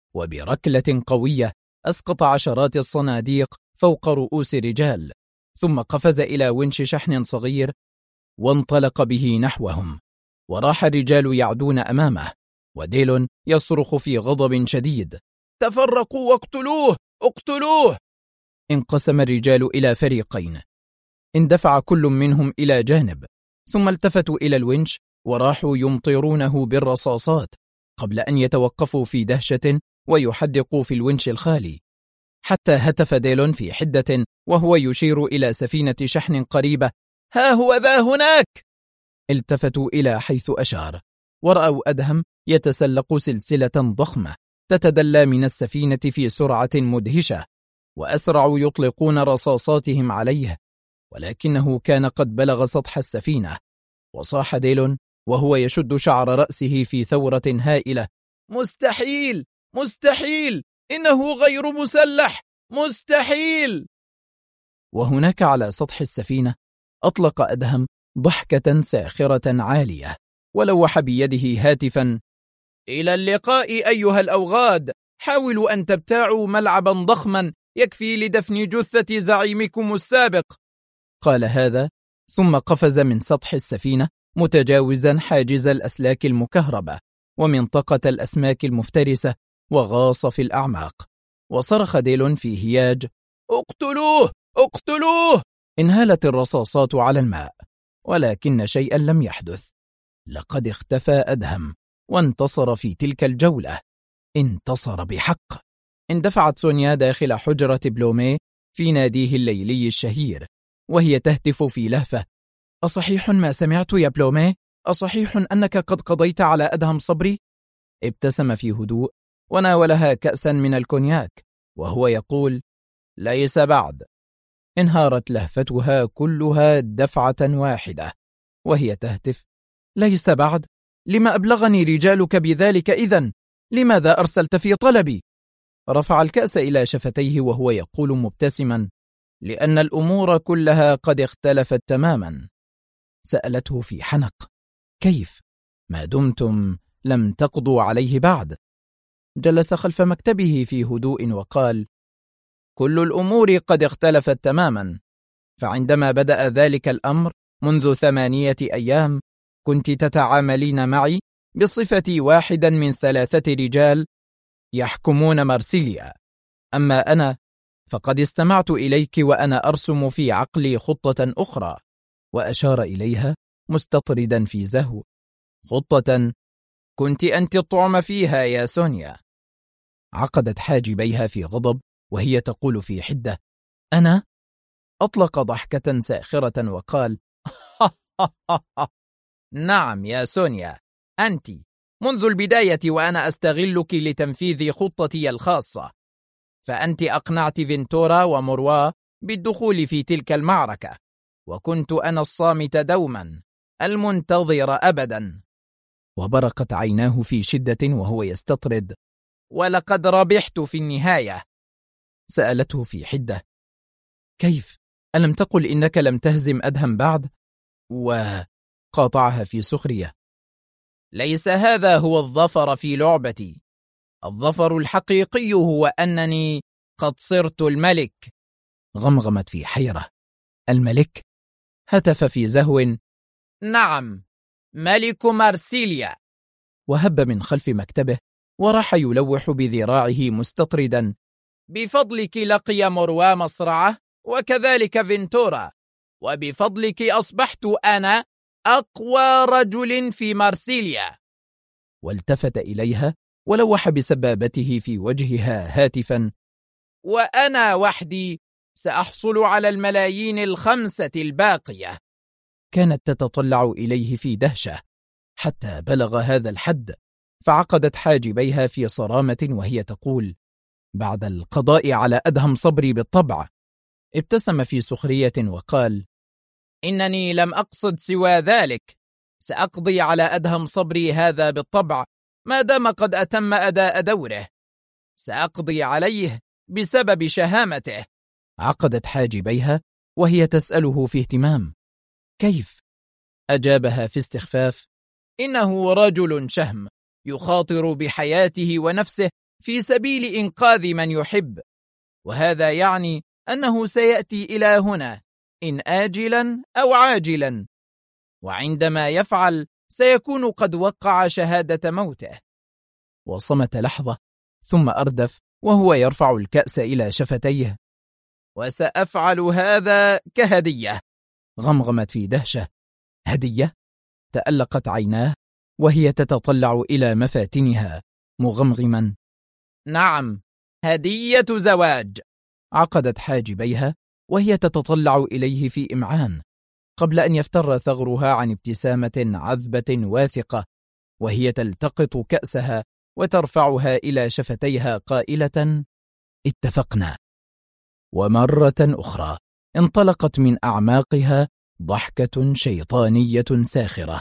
وبركلة قوية أسقط عشرات الصناديق فوق رؤوس الرجال، ثم قفز إلى ونش شحن صغير وانطلق به نحوهم. وراح الرجال يعدون أمامه وديل يصرخ في غضب شديد: تفرقوا واقتلوه اقتلوه! انقسم الرجال إلى فريقين، اندفع كل منهم إلى جانب، ثم التفتوا إلى الونش وراحوا يمطرونه بالرصاصات قبل أن يتوقفوا في دهشة ويحدقوا في الونش الخالي، حتى هتف ديل في حدة وهو يشير إلى سفينة شحن قريبة: ها هو ذا هناك! التفتوا إلى حيث أشار ورأوا أدهم يتسلق سلسلة ضخمة تتدلى من السفينة في سرعة مدهشة، وأسرعوا يطلقون رصاصاتهم عليه، ولكنه كان قد بلغ سطح السفينة. وصاح ديل وهو يشد شعر رأسه في ثورة هائلة: مستحيل مستحيل، إنه غير مسلح، مستحيل! وهناك على سطح السفينة أطلق أدهم ضحكة ساخرة عالية ولوح بيده هاتفا: إلى اللقاء أيها الأوغاد، حاولوا أن تبتاعوا ملعبا ضخما يكفي لدفن جثة زعيمكم السابق. قال هذا ثم قفز من سطح السفينة متجاوزا حاجز الأسلاك المكهربة ومنطقة الأسماك المفترسة وغاص في الأعماق. وصرخ ديل في هياج: اقتلوه اقتلوه! انهالت الرصاصات على الماء ولكن شيئا لم يحدث. لقد اختفى أدهم وانتصر في تلك الجولة، انتصر بحق. اندفعت سونيا داخل حجرة بلوميه في ناديه الليلي الشهير وهي تهتف في لهفة: أصحيح ما سمعت يا بلوميه؟ أصحيح أنك قد قضيت على أدهم صبري؟ ابتسم في هدوء وناولها كأسا من الكونياك وهو يقول: ليس بعد. انهارت لهفتها كلها دفعة واحدة وهي تهتف: ليس بعد؟ لما أبلغني رجالك بذلك إذن؟ لماذا أرسلت في طلبي؟ رفع الكأس إلى شفتيه وهو يقول مبتسما: لأن الأمور كلها قد اختلفت تماما. سألته في حنق: كيف؟ ما دمتم لم تقضوا عليه بعد. جلس خلف مكتبه في هدوء وقال: كل الأمور قد اختلفت تماما، فعندما بدأ ذلك الأمر منذ 8 أيام كنت تتعاملين معي بصفتي واحدا من 3 رجال يحكمون مارسيليا، أما أنا فقد استمعت إليك وأنا أرسم في عقلي خطة أخرى. وأشار إليها مستطردا في زهو: خطة كنت أنت الطعم فيها يا سونيا. عقدت حاجبيها في غضب وهي تقول في حدة: أنا؟ أطلق ضحكة ساخرة وقال: نعم يا سونيا، أنت منذ البداية وأنا أستغلك لتنفيذ خطتي الخاصة، فأنت أقنعت فينتورا وموروا بالدخول في تلك المعركة، وكنت أنا الصامت دوما المنتظر أبدا. وبرقت عيناه في شدة وهو يستطرد: ولقد ربحت في النهاية. سألته في حدة: كيف؟ ألم تقل إنك لم تهزم أدهم بعد؟ وقاطعها في سخرية: ليس هذا هو الظفر في لعبتي، الظفر الحقيقي هو أنني قد صرت الملك. غمغمت في حيرة: الملك؟ هتف في زهو: نعم، ملك مارسيليا. وهب من خلف مكتبه وراح يلوح بذراعه مستطردا: بفضلك لقي موروا مصرعه وكذلك فينتورا، وبفضلك أصبحت أنا أقوى رجل في مارسيليا. والتفت إليها ولوح بسبابته في وجهها هاتفا: وأنا وحدي سأحصل على الملايين 5 الباقية. كانت تتطلع إليه في دهشة حتى بلغ هذا الحد، فعقدت حاجبيها في صرامة وهي تقول: بعد القضاء على أدهم صبري بالطبع. ابتسم في سخرية وقال: إنني لم أقصد سوى ذلك. سأقضي على أدهم صبري هذا بالطبع ما دام قد أتم أداء دوره. سأقضي عليه بسبب شهامته. عقدت حاجبيها وهي تسأله في اهتمام: كيف؟ أجابها في استخفاف: إنه رجل شهم يخاطر بحياته ونفسه في سبيل إنقاذ من يحب، وهذا يعني أنه سيأتي إلى هنا إن آجلا أو عاجلا، وعندما يفعل سيكون قد وقع شهادة موته. وصمت لحظة ثم أردف وهو يرفع الكأس إلى شفتيه: وسأفعل هذا كهدية. غمغمت في دهشة: هدية؟ تألقت عيناه وهي تتطلع إلى مفاتنها مغمغما: نعم، هدية زواج. عقدت حاجبيها وهي تتطلع إليه في إمعان قبل أن يفتر ثغرها عن ابتسامة عذبة واثقة، وهي تلتقط كأسها وترفعها إلى شفتيها قائلة: اتفقنا. ومرة أخرى انطلقت من أعماقها ضحكة شيطانية ساخرة،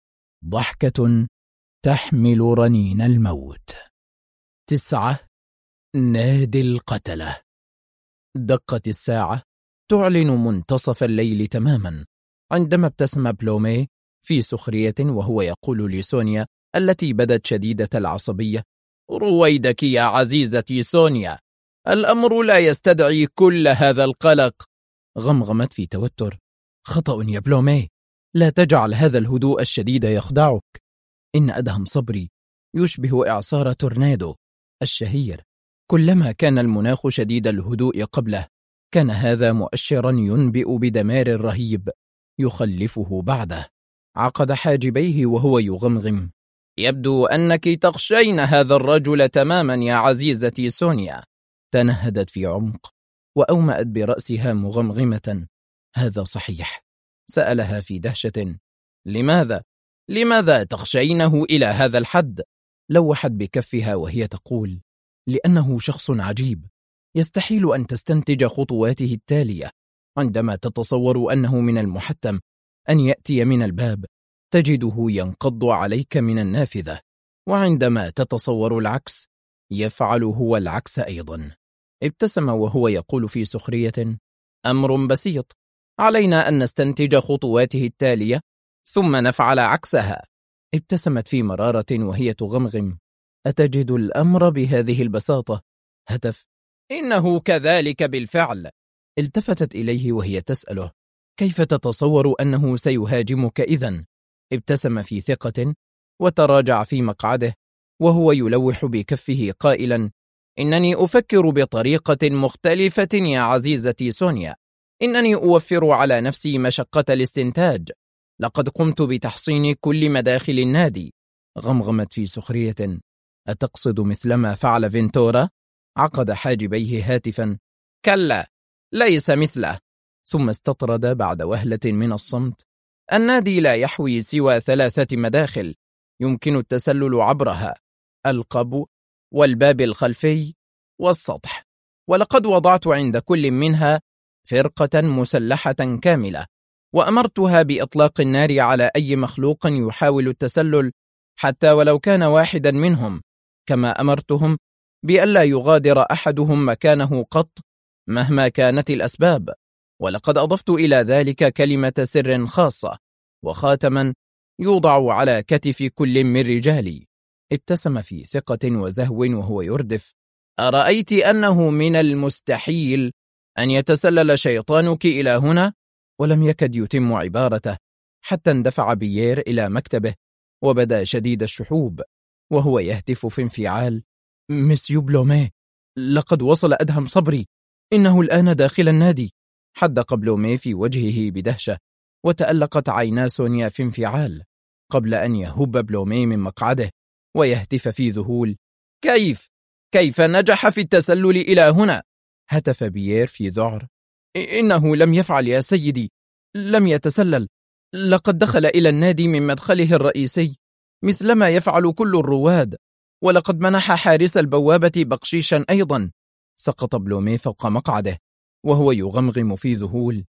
ضحكة تحمل رنين الموت. 9. نادي القتلة. دقت الساعة تعلن منتصف الليل تماما عندما ابتسم بلوميه في سخرية وهو يقول لسونيا التي بدت شديدة العصبية: رويدك يا عزيزتي سونيا، الأمر لا يستدعي كل هذا القلق. غمغمت في توتر: خطأ يا بلوميه، لا تجعل هذا الهدوء الشديد يخدعك. إن أدهم صبري يشبه إعصار تورنادو الشهير، كلما كان المناخ شديد الهدوء قبله كان هذا مؤشرا ينبئ بدمار رهيب يخلفه بعده. عقد حاجبيه وهو يغمغم: يبدو أنك تخشين هذا الرجل تماما يا عزيزتي سونيا. تنهدت في عمق وأومأت برأسها مغمغمة: هذا صحيح. سألها في دهشة: لماذا تخشينه إلى هذا الحد؟ لوحت بكفها وهي تقول: لأنه شخص عجيب، يستحيل أن تستنتج خطواته التالية. عندما تتصور أنه من المحتم أن يأتي من الباب تجده ينقض عليك من النافذة، وعندما تتصور العكس يفعل هو العكس أيضا. ابتسم وهو يقول في سخرية: أمر بسيط، علينا أن نستنتج خطواته التالية ثم نفعل عكسها. ابتسمت في مرارة وهي تغمغم: أتجد الأمر بهذه البساطة؟ هتف: إنه كذلك بالفعل. التفتت إليه وهي تسأله: كيف تتصور أنه سيهاجمك إذن؟ ابتسم في ثقة وتراجع في مقعده وهو يلوح بكفه قائلا: إنني أفكر بطريقة مختلفة يا عزيزتي سونيا. إنني أوفر على نفسي مشقة الاستنتاج. لقد قمت بتحصين كل مداخل النادي. غمغمت في سخرية: أتقصد مثلما فعل فينتورا؟ عقد حاجبيه هاتفا: كلا، ليس مثله. ثم استطرد بعد وهلة من الصمت: النادي لا يحوي سوى 3 مداخل يمكن التسلل عبرها: القبو والباب الخلفي والسطح، ولقد وضعت عند كل منها فرقة مسلحة كاملة، وأمرتها بإطلاق النار على أي مخلوق يحاول التسلل حتى ولو كان واحدا منهم، كما أمرتهم بألا يغادر أحدهم مكانه قط مهما كانت الأسباب. ولقد أضفت إلى ذلك كلمة سر خاصة وخاتما يوضع على كتف كل من رجالي. ابتسم في ثقة وزهو وهو يردف: أرأيت أنه من المستحيل أن يتسلل شيطانك إلى هنا؟ ولم يكد يتم عبارته حتى اندفع بيير إلى مكتبه وبدا شديد الشحوب وهو يهتف في انفعال: مسيو بلوميه، لقد وصل أدهم صبري، إنه الآن داخل النادي. حدق بلوميه في وجهه بدهشة، وتألقت عينا سونيا في انفعال، قبل أن يهب بلوميه من مقعده ويهتف في ذهول: كيف نجح في التسلل إلى هنا؟ هتف بيير في ذعر: إنه لم يفعل يا سيدي، لم يتسلل، لقد دخل إلى النادي من مدخله الرئيسي مثلما يفعل كل الرواد، ولقد منح حارس البوابة بقشيشا أيضا. سقط بلوميه فوق مقعده وهو يغمغم في ذهول: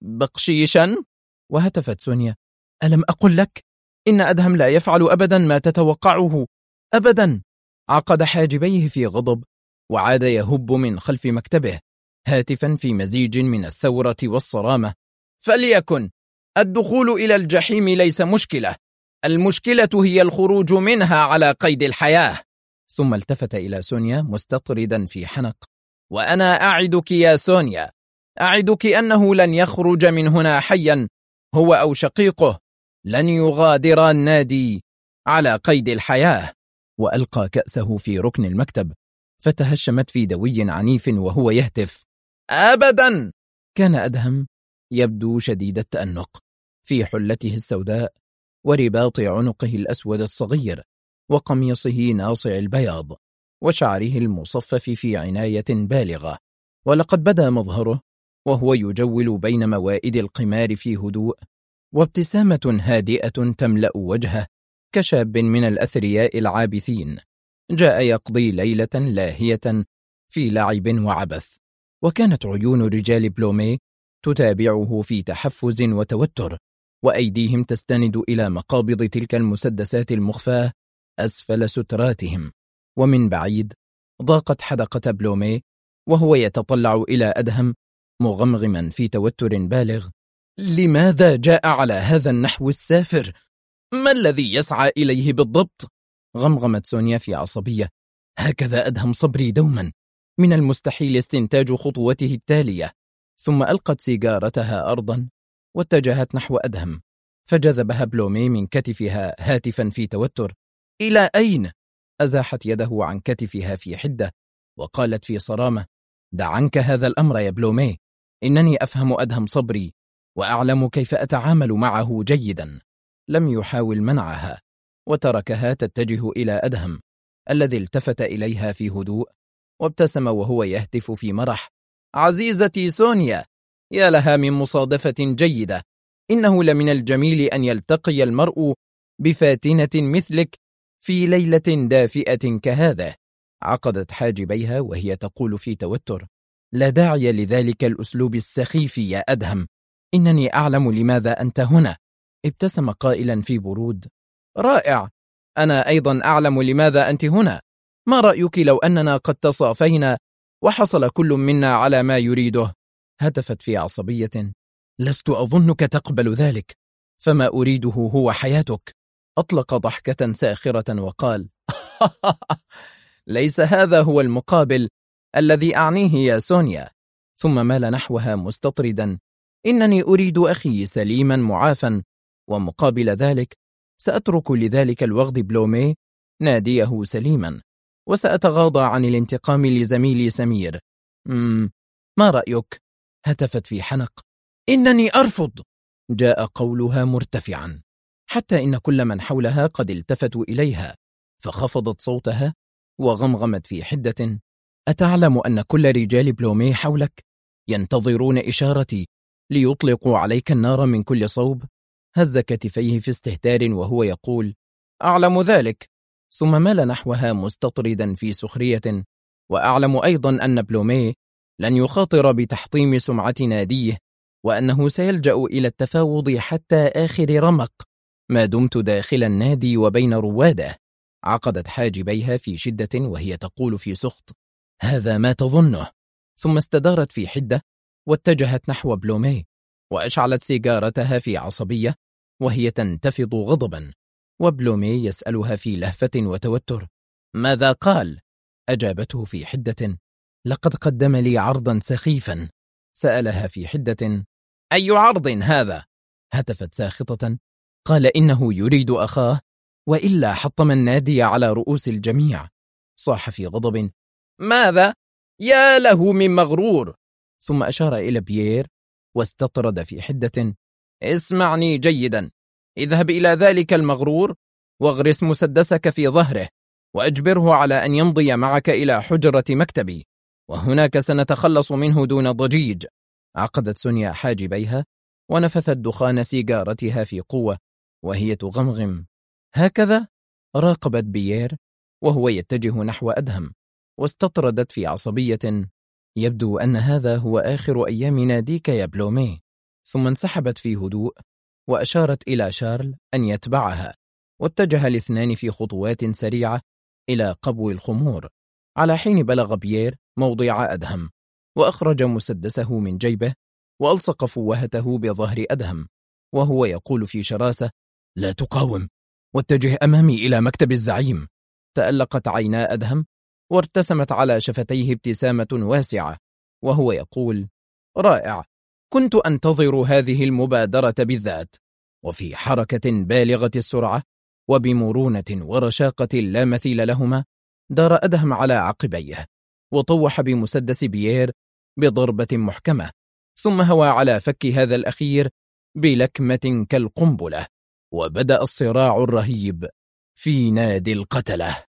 بقشيشا؟ وهتفت سونيا: ألم أقل لك إن أدهم لا يفعل أبدا ما تتوقعه أبدا. عقد حاجبيه في غضب وعاد يهب من خلف مكتبه هاتفا في مزيج من الثورة والصرامة: فليكن، الدخول إلى الجحيم ليس مشكلة، المشكلة هي الخروج منها على قيد الحياة. ثم التفت إلى سونيا مستطردا في حنق: وأنا أعدك يا سونيا، أعدك أنه لن يخرج من هنا حيا، هو أو شقيقه لن يغادر النادي على قيد الحياة. وألقى كأسه في ركن المكتب، فتهشمت في دوي عنيف وهو يهتف: أبدا! كان أدهم يبدو شديد التأنق في حلته السوداء ورباط عنقه الأسود الصغير وقميصه ناصع البياض وشعره المصفف في عناية بالغة، ولقد بدا مظهره وهو يجول بين موائد القمار في هدوء، وابتسامة هادئة تملأ وجهه كشاب من الأثرياء العابثين جاء يقضي ليلة لاهية في لعب وعبث. وكانت عيون رجال بلوميه تتابعه في تحفز وتوتر، وأيديهم تستند إلى مقابض تلك المسدسات المخفاة أسفل ستراتهم. ومن بعيد ضاقت حدقة بلوميه وهو يتطلع إلى أدهم مغمغما في توتر بالغ: لماذا جاء على هذا النحو السافر؟ ما الذي يسعى إليه بالضبط؟ غمغمت سونيا في عصبية: هكذا أدهم صبري دوما، من المستحيل استنتاج خطوته التالية. ثم ألقت سيجارتها أرضا واتجهت نحو أدهم، فجذبها بلوميه من كتفها هاتفا في توتر: إلى أين؟ أزاحت يده عن كتفها في حدة وقالت في صرامة: دع عنك هذا الأمر يا بلوميه، إنني أفهم أدهم صبري وأعلم كيف أتعامل معه جيدا. لم يحاول منعها وتركها تتجه إلى أدهم الذي التفت إليها في هدوء وابتسم وهو يهتف في مرح: عزيزتي سونيا، يا لها من مصادفة جيدة، إنه لمن الجميل أن يلتقي المرء بفاتنة مثلك في ليلة دافئة كهذا. عقدت حاجبيها وهي تقول في توتر: لا داعي لذلك الأسلوب السخيف يا أدهم، إنني أعلم لماذا أنت هنا. ابتسم قائلا في برود: رائع، أنا أيضا أعلم لماذا أنت هنا. ما رأيك لو أننا قد تصافينا وحصل كل منا على ما يريده؟ هتفت في عصبية: لست أظنك تقبل ذلك، فما أريده هو حياتك. أطلق ضحكة ساخرة وقال: ليس هذا هو المقابل الذي أعنيه يا سونيا. ثم مال نحوها مستطردا: إنني أريد أخي سليما معافا، ومقابل ذلك سأترك لذلك الوغد بلوميه ناديه سليما، وسأتغاضى عن الانتقام لزميلي سمير. ما رأيك؟ هتفت في حنق: إنني أرفض. جاء قولها مرتفعا حتى إن كل من حولها قد التفتوا إليها، فخفضت صوتها وغمغمت في حدة: أتعلم أن كل رجال بلوميه حولك ينتظرون إشارتي ليطلقوا عليك النار من كل صوب؟ هز كتفيه في استهتار وهو يقول: أعلم ذلك. ثم مال نحوها مستطردا في سخرية: وأعلم أيضا أن بلوميه لن يخاطر بتحطيم سمعة ناديه، وأنه سيلجأ إلى التفاوض حتى آخر رمق ما دمت داخل النادي وبين رواده. عقدت حاجبيها في شدة وهي تقول في سخط: هذا ما تظنه. ثم استدارت في حدة واتجهت نحو بلوميه وأشعلت سيجارتها في عصبية وهي تنتفض غضبا، وبلوميه يسألها في لهفة وتوتر: ماذا قال؟ أجابته في حدة: لقد قدم لي عرضا سخيفا. سألها في حدة: أي عرض هذا؟ هتفت ساخطة: قال إنه يريد أخاه، وإلا حطم النادي على رؤوس الجميع. صاح في غضب: ماذا؟ يا له من مغرور. ثم أشار إلى بيير واستطرد في حدة: اسمعني جيدا، اذهب إلى ذلك المغرور واغرس مسدسك في ظهره وأجبره على أن يمضي معك إلى حجرة مكتبي، وهناك سنتخلص منه دون ضجيج. عقدت سونيا حاجبيها ونفثت دخان سيجارتها في قوة وهي تغمغم. هكذا راقبت بيير وهو يتجه نحو أدهم، واستطردت في عصبية: يبدو أن هذا هو آخر أيام ناديك يا بلوميه. ثم انسحبت في هدوء وأشارت إلى شارل أن يتبعها، واتجه الاثنان في خطوات سريعة إلى قبو الخمور، على حين بلغ بيير موضع أدهم وأخرج مسدسه من جيبه وألصق فوهته بظهر أدهم وهو يقول في شراسة: لا تقاوم، واتجه أمامي إلى مكتب الزعيم. تألقت عينا أدهم وارتسمت على شفتيه ابتسامة واسعة وهو يقول: رائع، كنت أنتظر هذه المبادرة بالذات. وفي حركة بالغة السرعة وبمرونة ورشاقة لا مثيل لهما دار أدهم على عقبيه وطوح بمسدس بيير بضربة محكمة، ثم هوى على فك هذا الأخير بلكمة كالقنبلة، وبدأ الصراع الرهيب في نادي القتلة.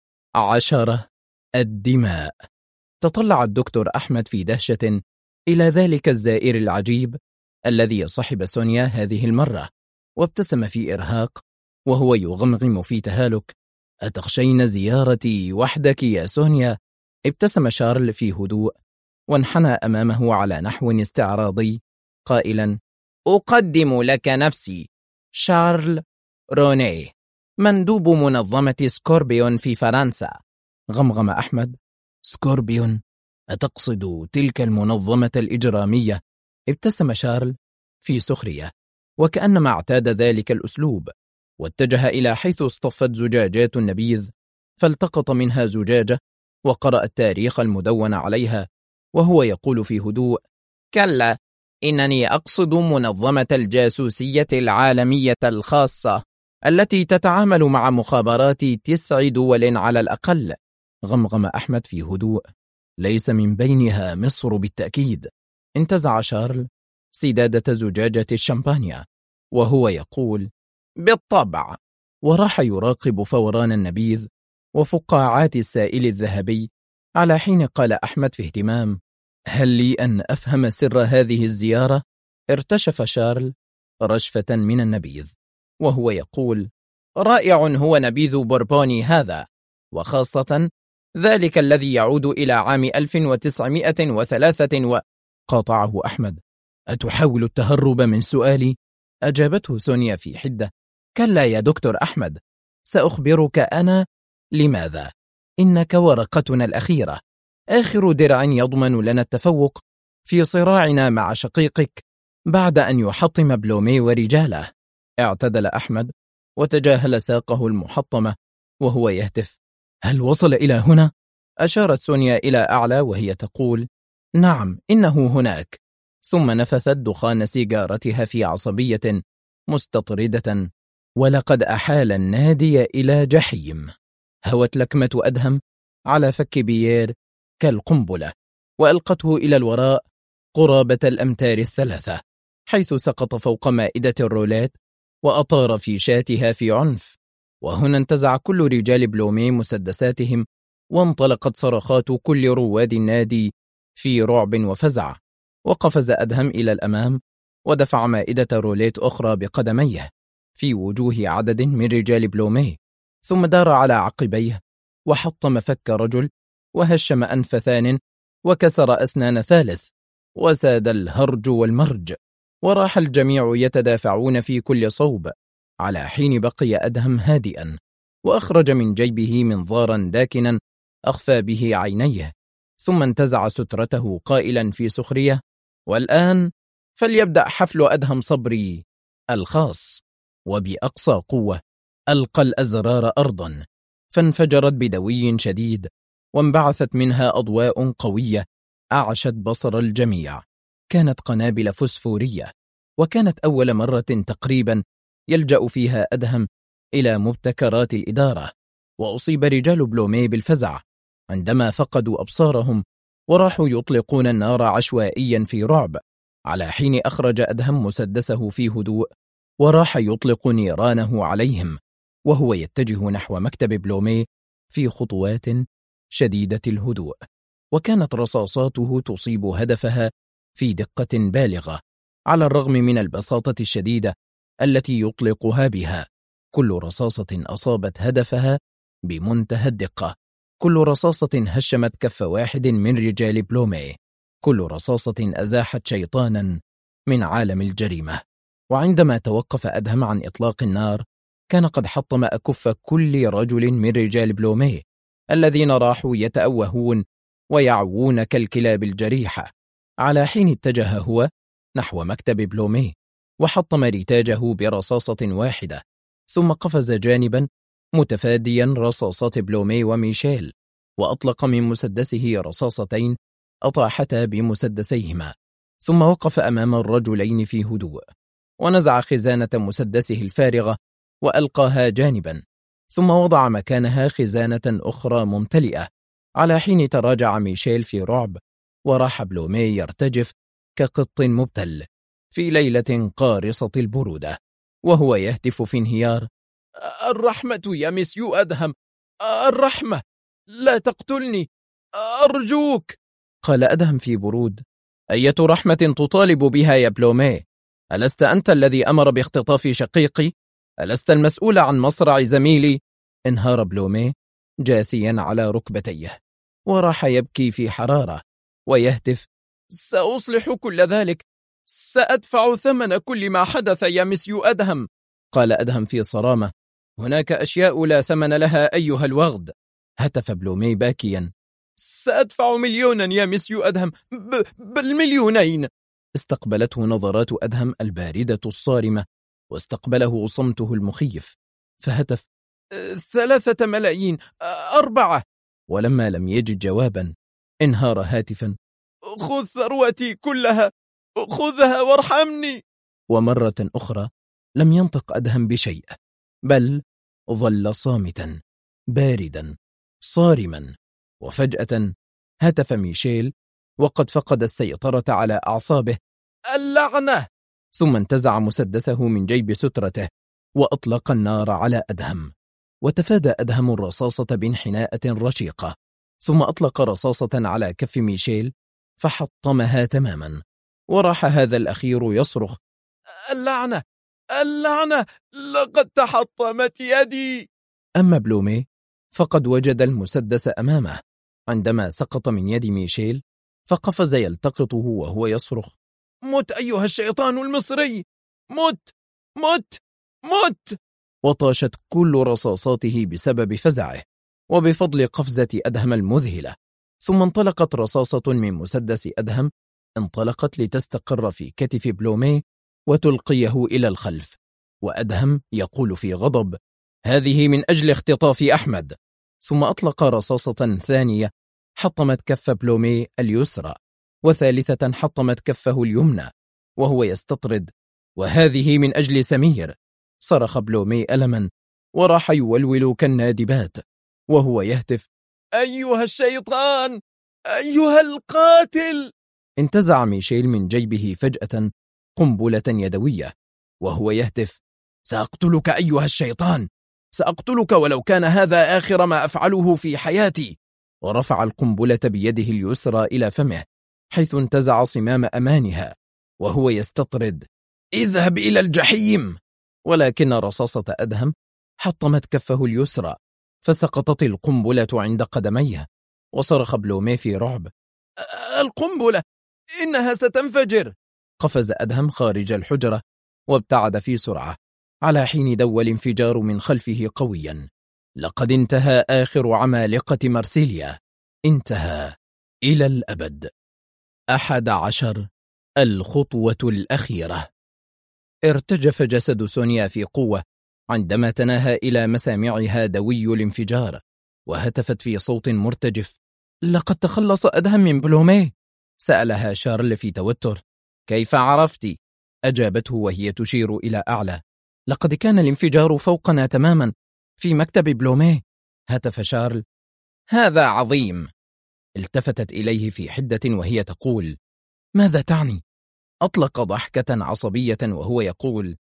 10. الدماء. تطلع الدكتور أحمد في دهشة إلى ذلك الزائر العجيب الذي يصحب سونيا هذه المرة، وابتسم في إرهاق وهو يغمغم في تهالك: أتخشين زيارتي وحدك يا سونيا؟ ابتسم شارل في هدوء وانحنى أمامه على نحو استعراضي قائلا: أقدم لك نفسي، شارل رونيه، مندوب منظمة سكوربيون في فرنسا. غمغم أحمد: سكوربيون؟ أتقصد تلك المنظمة الإجرامية؟ ابتسم شارل في سخرية وكأنما اعتاد ذلك الأسلوب، واتجه إلى حيث اصطفت زجاجات النبيذ فالتقط منها زجاجة وقرأ التاريخ المدون عليها وهو يقول في هدوء: كلا، إنني أقصد منظمة الجاسوسية العالمية الخاصة التي تتعامل مع مخابرات 9 دول على الأقل. غمغم أحمد في هدوء: ليس من بينها مصر بالتأكيد. انتزع شارل سدادة زجاجة الشامبانيا وهو يقول: بالطبع. وراح يراقب فوران النبيذ وفقاعات السائل الذهبي، على حين قال أحمد في اهتمام: هل لي أن أفهم سر هذه الزيارة؟ ارتشف شارل رشفة من النبيذ وهو يقول: رائع هو نبيذ بوربوني هذا، وخاصة ذلك الذي يعود إلى عام 1903 قاطعه أحمد: أتحاول التهرب من سؤالي؟ أجابته سونيا في حدة: كلا يا دكتور أحمد، سأخبرك أنا لماذا. إنك ورقتنا الأخيرة، آخر درع يضمن لنا التفوق في صراعنا مع شقيقك بعد أن يحطم بلوميه ورجاله. اعتدل أحمد وتجاهل ساقه المحطمة وهو يهتف: هل وصل إلى هنا؟ أشارت سونيا إلى أعلى وهي تقول: نعم، إنه هناك. ثم نفثت دخان سيجارتها في عصبية مستطردة: ولقد أحال النادي إلى جحيم. هوت لكمة أدهم على فك بيير كالقنبلة وألقته إلى الوراء قرابة الأمتار 3، حيث سقط فوق مائدة الرولات وأطار في شاتها في عنف. وهنا انتزع كل رجال بلوميه مسدساتهم وانطلقت صرخات كل رواد النادي في رعب وفزع. وقفز أدهم إلى الأمام ودفع مائدة روليت أخرى بقدميه في وجوه عدد من رجال بلوميه، ثم دار على عقبيه وحطم فك رجل وهشم أنف ثان وكسر أسنان ثالث، وساد الهرج والمرج، وراح الجميع يتدافعون في كل صوب، على حين بقي أدهم هادئا وأخرج من جيبه منظارا داكنا أخفى به عينيه، ثم انتزع سترته قائلا في سخرية: والآن فليبدأ حفل أدهم صبري الخاص. وبأقصى قوة ألقى الأزرار أرضا فانفجرت بدوي شديد، وانبعثت منها أضواء قوية أعشت بصر الجميع. كانت قنابل فسفورية، وكانت أول مرة تقريبا يلجأ فيها أدهم إلى مبتكرات الإدارة. وأصيب رجال بلوميه بالفزع عندما فقدوا أبصارهم وراحوا يطلقون النار عشوائيا في رعب، على حين أخرج أدهم مسدسه في هدوء وراح يطلق نيرانه عليهم، وهو يتجه نحو مكتب بلوميه في خطوات شديدة الهدوء، وكانت رصاصاته تصيب هدفها في دقة بالغة على الرغم من البساطة الشديدة التي يطلقها بها. كل رصاصة أصابت هدفها بمنتهى الدقة، كل رصاصة هشمت كف واحد من رجال بلوميه، كل رصاصة أزاحت شيطانا من عالم الجريمة. وعندما توقف أدهم عن إطلاق النار كان قد حطم أكف كل رجل من رجال بلوميه الذين راحوا يتأوهون ويعوون كالكلاب الجريحة، على حين اتجه هو نحو مكتب بلوميه وحطم رتاجه برصاصة واحدة، ثم قفز جانبا متفاديا رصاصات بلوميه وميشيل، وأطلق من مسدسه رصاصتين أطاحتا بمسدسيهما، ثم وقف أمام الرجلين في هدوء ونزع خزانة مسدسه الفارغة وألقاها جانبا، ثم وضع مكانها خزانة أخرى ممتلئة، على حين تراجع ميشيل في رعب، وراح بلوميه يرتجف كقط مبتل في ليلة قارصة البرودة وهو يهتف في انهيار: الرحمة يا مسيو أدهم، الرحمة، لا تقتلني أرجوك. قال أدهم في برود: أية رحمة تطالب بها يا بلوميه؟ ألست أنت الذي أمر باختطاف شقيقي؟ ألست المسؤول عن مصرع زميلي؟ انهار بلوميه جاثيا على ركبتيه، وراح يبكي في حرارة ويهتف: سأصلح كل ذلك، سأدفع ثمن كل ما حدث يا مسيو أدهم. قال أدهم في صرامة: هناك أشياء لا ثمن لها أيها الوغد. هتف بلوميه باكيا: سأدفع مليونا يا مسيو أدهم، بالمليونين. استقبلته نظرات أدهم الباردة الصارمة، واستقبله صمته المخيف، فهتف: 3 ملايين، 4. ولما لم يجد جوابا انهار هاتفا: خذ ثروتي كلها، خذها وارحمني. ومرة أخرى لم ينطق أدهم بشيء، بل ظل صامتا باردا صارما. وفجأة هتف ميشيل وقد فقد السيطرة على أعصابه: اللعنة! ثم انتزع مسدسه من جيب سترته وأطلق النار على أدهم، وتفادى أدهم الرصاصة بانحناءة رشيقة، ثم أطلق رصاصة على كف ميشيل فحطمها تماما، وراح هذا الأخير يصرخ: اللعنة! اللعنة! لقد تحطمت يدي. أما بلوميه فقد وجد المسدس أمامه عندما سقط من يد ميشيل، فقفز يلتقطه وهو يصرخ: مت أيها الشيطان المصري، مت مت مت. وطاشت كل رصاصاته بسبب فزعه وبفضل قفزة أدهم المذهلة، ثم انطلقت رصاصة من مسدس أدهم انطلقت لتستقر في كتف بلوميه وتلقيه إلى الخلف، وأدهم يقول في غضب: هذه من أجل اختطاف أحمد. ثم أطلق رصاصة ثانية حطمت كف بلوميه اليسرى، وثالثة حطمت كفه اليمنى وهو يستطرد: وهذه من أجل سمير. صرخ بلوميه ألما وراح يولول كالنادبات وهو يهتف: أيها الشيطان، أيها القاتل. انتزع ميشيل من جيبه فجأة قنبلة يدوية وهو يهتف: سأقتلك أيها الشيطان، سأقتلك ولو كان هذا آخر ما أفعله في حياتي. ورفع القنبلة بيده اليسرى إلى فمه حيث انتزع صمام أمانها وهو يستطرد: اذهب إلى الجحيم. ولكن رصاصة أدهم حطمت كفه اليسرى، فسقطت القنبلة عند قدميه، وصرخ بلوميه في رعب: القنبلة، إنها ستنفجر. قفز أدهم خارج الحجرة وابتعد في سرعة، على حين دو الانفجار من خلفه قويا. لقد انتهى آخر عمالقة مرسيليا، انتهى إلى الأبد. 11. الخطوة الأخيرة. ارتجف جسد سونيا في قوة عندما تناهى إلى مسامعها دوي الانفجار، وهتفت في صوت مرتجف: لقد تخلص أدهم من بلوميه. سألها شارل في توتر: كيف عرفتي؟ أجابته وهي تشير إلى أعلى: لقد كان الانفجار فوقنا تماما في مكتب بلوميه. هتف شارل: هذا عظيم. التفتت إليه في حدة وهي تقول: ماذا تعني؟ أطلق ضحكة عصبية وهو يقول: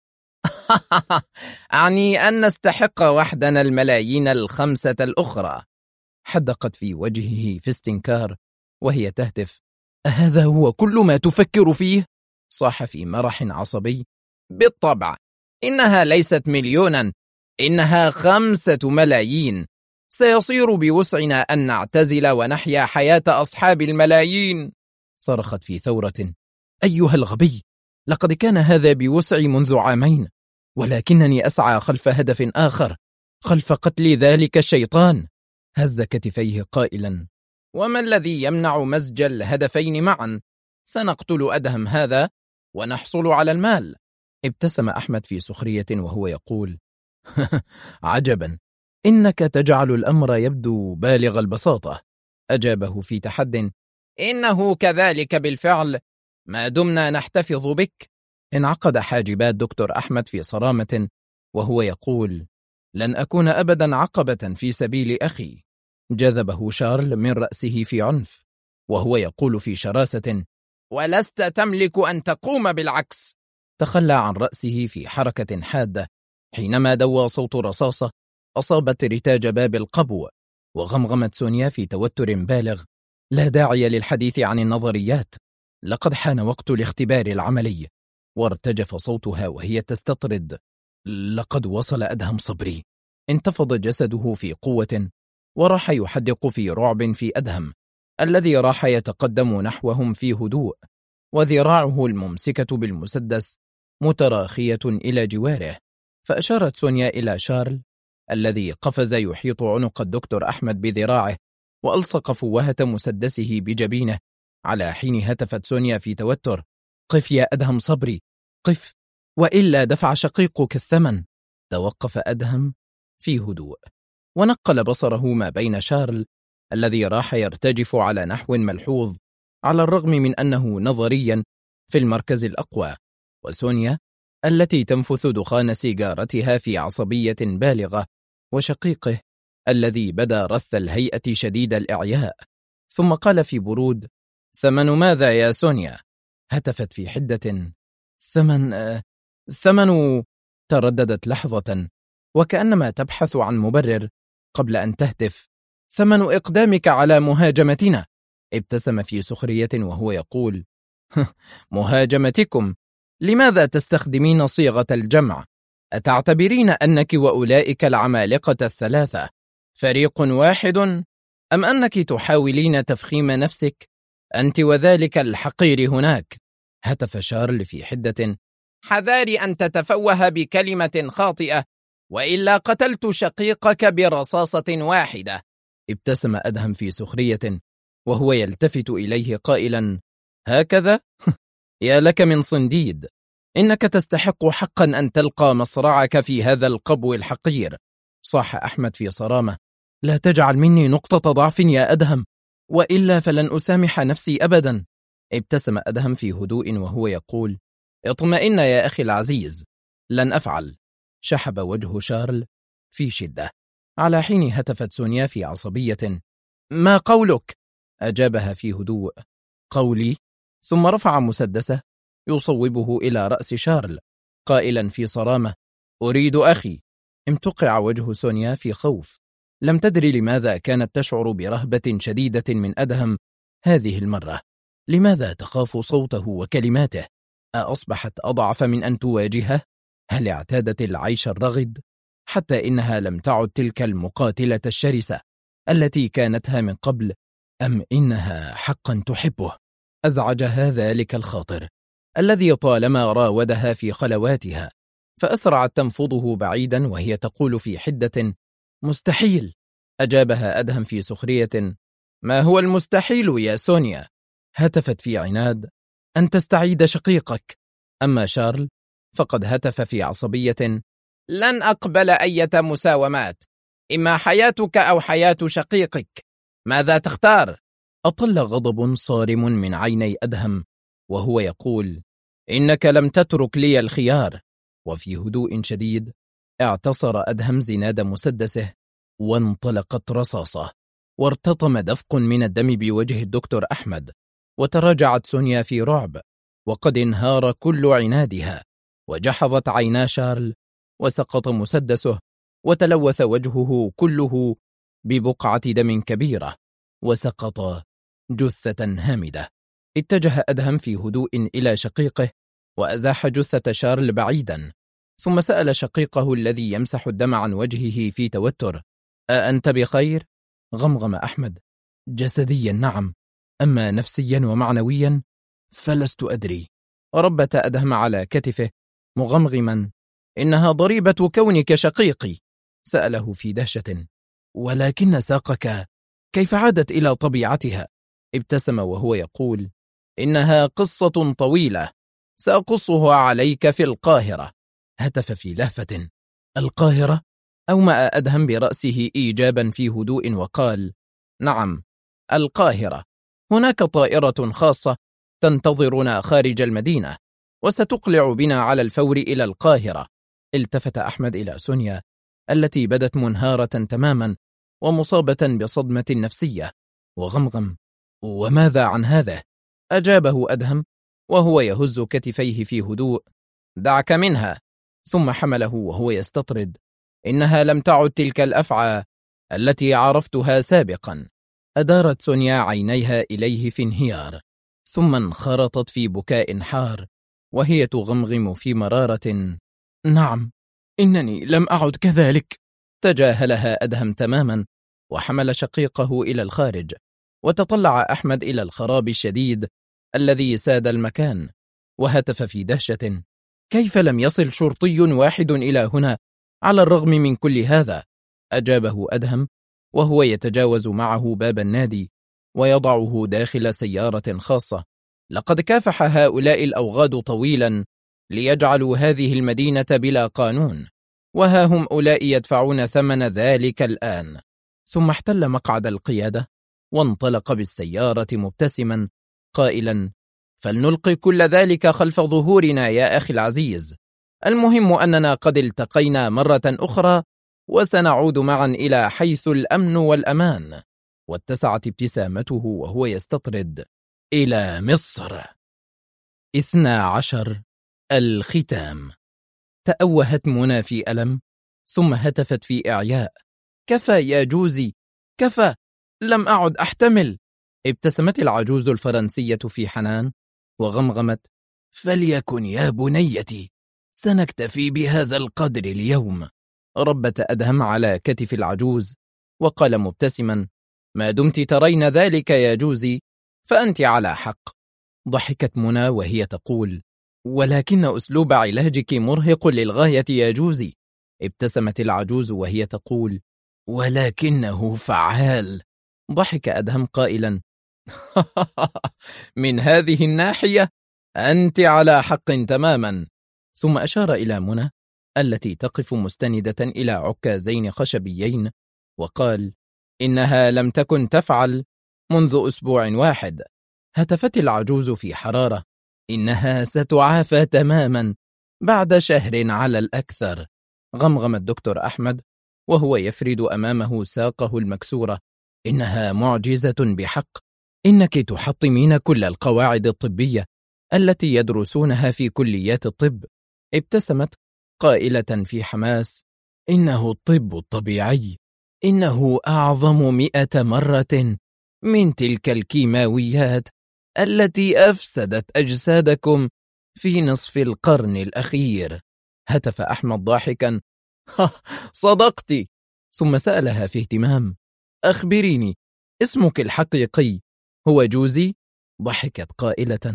أعني أن نستحق وحدنا الملايين 5 الأخرى. حدقت في وجهه في استنكار وهي تهتف: أهذا هو كل ما تفكر فيه؟ صاح في مرح عصبي: بالطبع، إنها ليست مليونا، إنها 5 ملايين. سيصير بوسعنا أن نعتزل ونحيا حياة أصحاب الملايين. صرخت في ثورة: أيها الغبي، لقد كان هذا بوسعي منذ عامين، ولكنني أسعى خلف هدف آخر، خلف قتل ذلك الشيطان. هز كتفيه قائلا: وما الذي يمنع مزج الهدفين معا؟ سنقتل أدهم هذا ونحصل على المال. ابتسم أحمد في سخرية وهو يقول: عجبا، إنك تجعل الأمر يبدو بالغ البساطة. أجابه في تحد: إنه كذلك بالفعل، ما دمنا نحتفظ بك. انعقد حاجبات دكتور أحمد في صرامة وهو يقول: لن أكون أبدا عقبة في سبيل أخي. جذبه شارل من رأسه في عنف وهو يقول في شراسة: ولست تملك أن تقوم بالعكس. تخلى عن رأسه في حركة حادة حينما دوى صوت رصاصة أصابت رتاج باب القبو، وغمغمت سونيا في توتر بالغ: لا داعي للحديث عن النظريات، لقد حان وقت الاختبار العملي. وارتجف صوتها وهي تستطرد: لقد وصل أدهم صبري. انتفض جسده في قوة وراح يحدق في رعب في أدهم الذي راح يتقدم نحوهم في هدوء، وذراعه الممسكة بالمسدس متراخية إلى جواره. فأشارت سونيا إلى شارل الذي قفز يحيط عنق الدكتور أحمد بذراعه وألصق فوهة مسدسه بجبينه، على حين هتفت سونيا في توتر: قف يا أدهم صبري، قف، وإلا دفع شقيقك الثمن. توقف أدهم في هدوء ونقل بصره ما بين شارل الذي راح يرتجف على نحو ملحوظ على الرغم من أنه نظريا في المركز الأقوى، وسونيا التي تنفث دخان سيجارتها في عصبية بالغة، وشقيقه الذي بدا رث الهيئة شديد الإعياء. ثم قال في برود: ثمن ماذا يا سونيا؟ هتفت في حدة: ثمن. ترددت لحظة وكأنما تبحث عن مبرر قبل أن تهتف: ثمن إقدامك على مهاجمتنا. ابتسم في سخرية وهو يقول: مهاجمتكم؟ لماذا تستخدمين صيغة الجمع؟ أتعتبرين أنك وأولئك العمالقة الثلاثة فريق واحد؟ أم أنك تحاولين تفخيم نفسك أنت وذلك الحقير هناك؟ هتف شارل في حدة: حذاري أن تتفوه بكلمة خاطئة، وإلا قتلت شقيقك برصاصة واحدة. ابتسم أدهم في سخرية وهو يلتفت إليه قائلا: هكذا؟ يا لك من صنديد، إنك تستحق حقا أن تلقى مصرعك في هذا القبو الحقير. صاح أحمد في صرامة: لا تجعل مني نقطة ضعف يا أدهم، وإلا فلن أسامح نفسي أبدا. ابتسم أدهم في هدوء وهو يقول: اطمئن يا أخي العزيز، لن أفعل. شحب وجه شارل في شدة، على حين هتفت سونيا في عصبية: ما قولك؟ أجابها في هدوء: قولي. ثم رفع مسدسه يصوبه إلى رأس شارل قائلا في صرامة: أريد أخي. امتقع وجه سونيا في خوف، لم تدري لماذا كانت تشعر برهبة شديدة من أدهم هذه المرة. لماذا تخاف صوته وكلماته؟ أصبحت أضعف من أن تواجهه؟ هل اعتادت العيش الرغد حتى إنها لم تعد تلك المقاتلة الشرسة التي كانتها من قبل، أم إنها حقا تحبه؟ أزعجها ذلك الخاطر الذي طالما راودها في خلواتها، فأسرعت تنفضه بعيدا وهي تقول في حدة: مستحيل. أجابها أدهم في سخرية: ما هو المستحيل يا سونيا؟ هتفت في عناد: أن تستعيد شقيقك. أما شارل فقد هتف في عصبية: لن أقبل أي مساومات، إما حياتك أو حياة شقيقك، ماذا تختار؟ أطل غضب صارم من عيني أدهم وهو يقول: إنك لم تترك لي الخيار. وفي هدوء شديد اعتصر أدهم زناد مسدسه وانطلقت رصاصة، وارتطم دفق من الدم بوجه الدكتور أحمد، وتراجعت سونيا في رعب، وقد انهار كل عنادها، وجحظت عينا شارل، وسقط مسدسه، وتلوث وجهه كله ببقعة دم كبيرة، وسقط جثة هامدة. اتجه أدهم في هدوء إلى شقيقه، وأزاح جثة شارل بعيدا، ثم سأل شقيقه الذي يمسح الدم عن وجهه في توتر: أأنت بخير؟ غمغم أحمد: جسديا نعم، أما نفسيا ومعنويا فلست أدري. ربت أدهم على كتفه مغمغما: إنها ضريبة كونك شقيقي. سأله في دهشة: ولكن ساقك كيف عادت إلى طبيعتها؟ ابتسم وهو يقول: إنها قصة طويلة سأقصها عليك في القاهرة. هتف في لهفة: القاهرة؟ أومأ أدهم برأسه إيجابا في هدوء وقال: نعم، القاهرة. هناك طائرة خاصة تنتظرنا خارج المدينة، وستقلع بنا على الفور إلى القاهرة. التفت أحمد إلى سونيا التي بدت منهارة تماما ومصابة بصدمة نفسية، وغمغم: وماذا عن هذا؟ أجابه أدهم وهو يهز كتفيه في هدوء: دعك منها. ثم حمله وهو يستطرد: إنها لم تعد تلك الأفعى التي عرفتها سابقا. أدارت سونيا عينيها إليه في انهيار، ثم انخرطت في بكاء حار، وهي تغمغم في مرارة: نعم، إنني لم أعد كذلك. تجاهلها أدهم تماما، وحمل شقيقه إلى الخارج. وتطلع أحمد إلى الخراب الشديد الذي ساد المكان، وهتف في دهشة: كيف لم يصل شرطي واحد إلى هنا على الرغم من كل هذا؟ أجابه أدهم وهو يتجاوز معه باب النادي ويضعه داخل سيارة خاصة: لقد كافح هؤلاء الأوغاد طويلا ليجعلوا هذه المدينة بلا قانون، وها هم أولئك يدفعون ثمن ذلك الآن. ثم احتل مقعد القيادة وانطلق بالسيارة مبتسما قائلا: فلنلقي كل ذلك خلف ظهورنا يا أخي العزيز، المهم أننا قد التقينا مرة أخرى، وسنعود معا إلى حيث الأمن والأمان. واتسعت ابتسامته وهو يستطرد: إلى مصر. 12. الختام. تأوهت منى في ألم، ثم هتفت في إعياء: كفى يا جوزي، كفى، لم أعد أحتمل. ابتسمت العجوز الفرنسية في حنان وغمغمت: فليكن يا بنيتي، سنكتفي بهذا القدر اليوم. ربت أدهم على كتف العجوز وقال مبتسما: ما دمت ترين ذلك يا جوزي فأنت على حق. ضحكت منى وهي تقول: ولكن أسلوب علاجك مرهق للغاية يا جوزي. ابتسمت العجوز وهي تقول: ولكنه فعال. ضحك أدهم قائلا: من هذه الناحية أنت على حق تماما. ثم أشار إلى منى التي تقف مستندة إلى عكازين خشبيين وقال: إنها لم تكن تفعل منذ أسبوع واحد. هتفت العجوز في حرارة: إنها ستعافى تماما بعد شهر على الأكثر. غمغم الدكتور أحمد وهو يفرد أمامه ساقه المكسورة: إنها معجزة بحق، إنك تحطمين كل القواعد الطبية التي يدرسونها في كليات الطب. ابتسمت قائلة في حماس: إنه الطب الطبيعي، إنه أعظم 100 مرة من تلك الكيماويات التي أفسدت أجسادكم في نصف القرن الأخير. هتف أحمد ضاحكا: صدقت. ثم سألها في اهتمام: أخبريني، اسمك الحقيقي هو جوزي؟ ضحكت قائلة: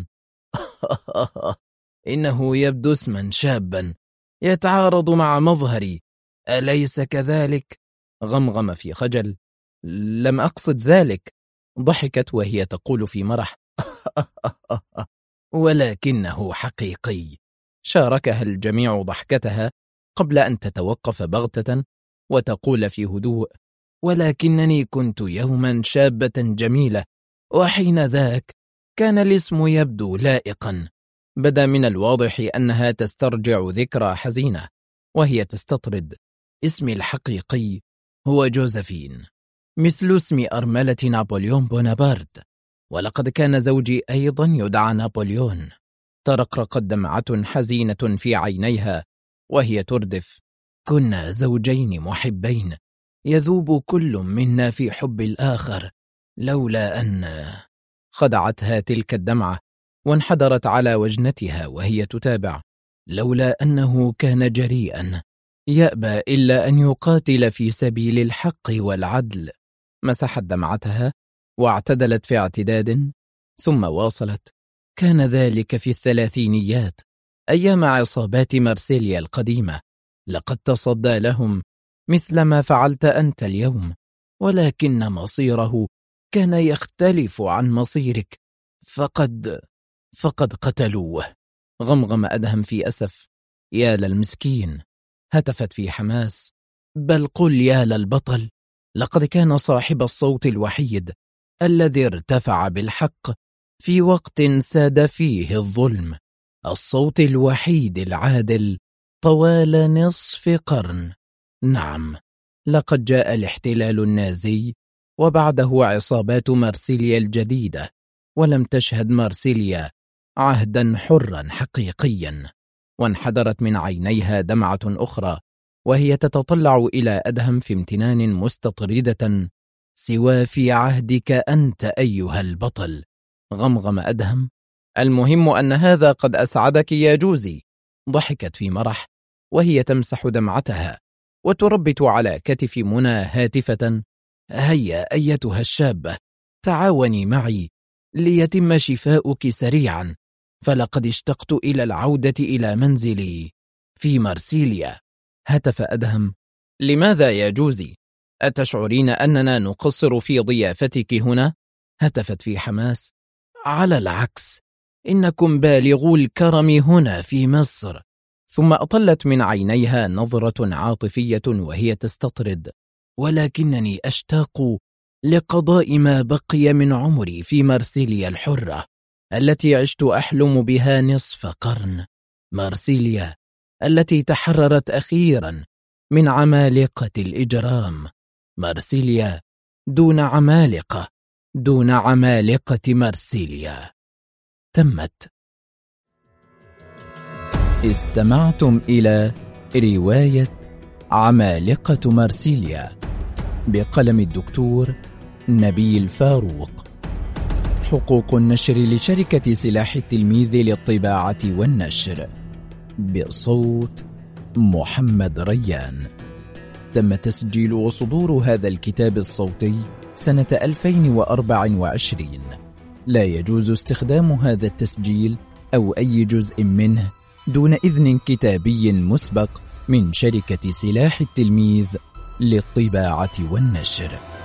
إنه يبدو اسما شابا يتعارض مع مظهري، أليس كذلك؟ غمغم في خجل: لم أقصد ذلك. ضحكت وهي تقول في مرح: ولكنه حقيقي. شاركها الجميع ضحكتها قبل أن تتوقف بغتة وتقول في هدوء: ولكنني كنت يوما شابة جميلة، وحين ذاك كان الاسم يبدو لائقا. بدا من الواضح أنها تسترجع ذكرى حزينة وهي تستطرد: اسمي الحقيقي هو جوزفين. مثل اسم أرملة نابليون بونابرت، ولقد كان زوجي أيضا يدعى نابليون. ترقرقت دمعة حزينة في عينيها وهي تردف: كنا زوجين محبين، يذوب كل منا في حب الآخر، لولا أن... خدعتها تلك الدمعة وانحدرت على وجنتها وهي تتابع: لولا أنه كان جريئا، يأبى إلا أن يقاتل في سبيل الحق والعدل. مسحت دمعتها واعتدلت في اعتداد، ثم واصلت: كان ذلك في الثلاثينيات، أيام عصابات مارسيليا القديمة. لقد تصدى لهم مثل ما فعلت أنت اليوم، ولكن مصيره كان يختلف عن مصيرك، فقد قتلوه. غمغم أدهم في أسف: يا للمسكين. هتفت في حماس: بل قل يا للبطل، لقد كان صاحب الصوت الوحيد الذي ارتفع بالحق في وقت ساد فيه الظلم، الصوت الوحيد العادل طوال نصف قرن. نعم، لقد جاء الاحتلال النازي وبعده عصابات مارسيليا الجديدة، ولم تشهد مارسيليا عهدا حرا حقيقيا. وانحدرت من عينيها دمعة أخرى وهي تتطلع إلى أدهم في امتنان مستطردة: سوى في عهدك أنت أيها البطل. غمغم أدهم: المهم أن هذا قد أسعدك يا جوزي. ضحكت في مرح وهي تمسح دمعتها وتربت على كتف منى هاتفة: هيا أيتها الشابة، تعاوني معي ليتم شفاؤك سريعا، فلقد اشتقت إلى العودة إلى منزلي في مارسيليا. هتف أدهم: لماذا يا جوزي؟ أتشعرين أننا نقصر في ضيافتك هنا؟ هتفت في حماس: على العكس، إنكم بالغو الكرم هنا في مصر. ثم أطلت من عينيها نظرة عاطفية وهي تستطرد: ولكنني أشتاق لقضاء ما بقي من عمري في مارسيليا الحرة التي عشت أحلم بها نصف قرن، مارسيليا التي تحررت أخيرا من عمالقة الإجرام، مارسيليا دون عمالقة، دون عمالقة مارسيليا. تمت. استمعتم إلى رواية عمالقة مارسيليا بقلم الدكتور نبيل فاروق. حقوق النشر لشركة سلاح التلميذ للطباعة والنشر، بصوت محمد ريان. تم تسجيل وصدور هذا الكتاب الصوتي سنة 2024. لا يجوز استخدام هذا التسجيل أو أي جزء منه دون إذن كتابي مسبق من شركة سلاح التلميذ للطباعة والنشر.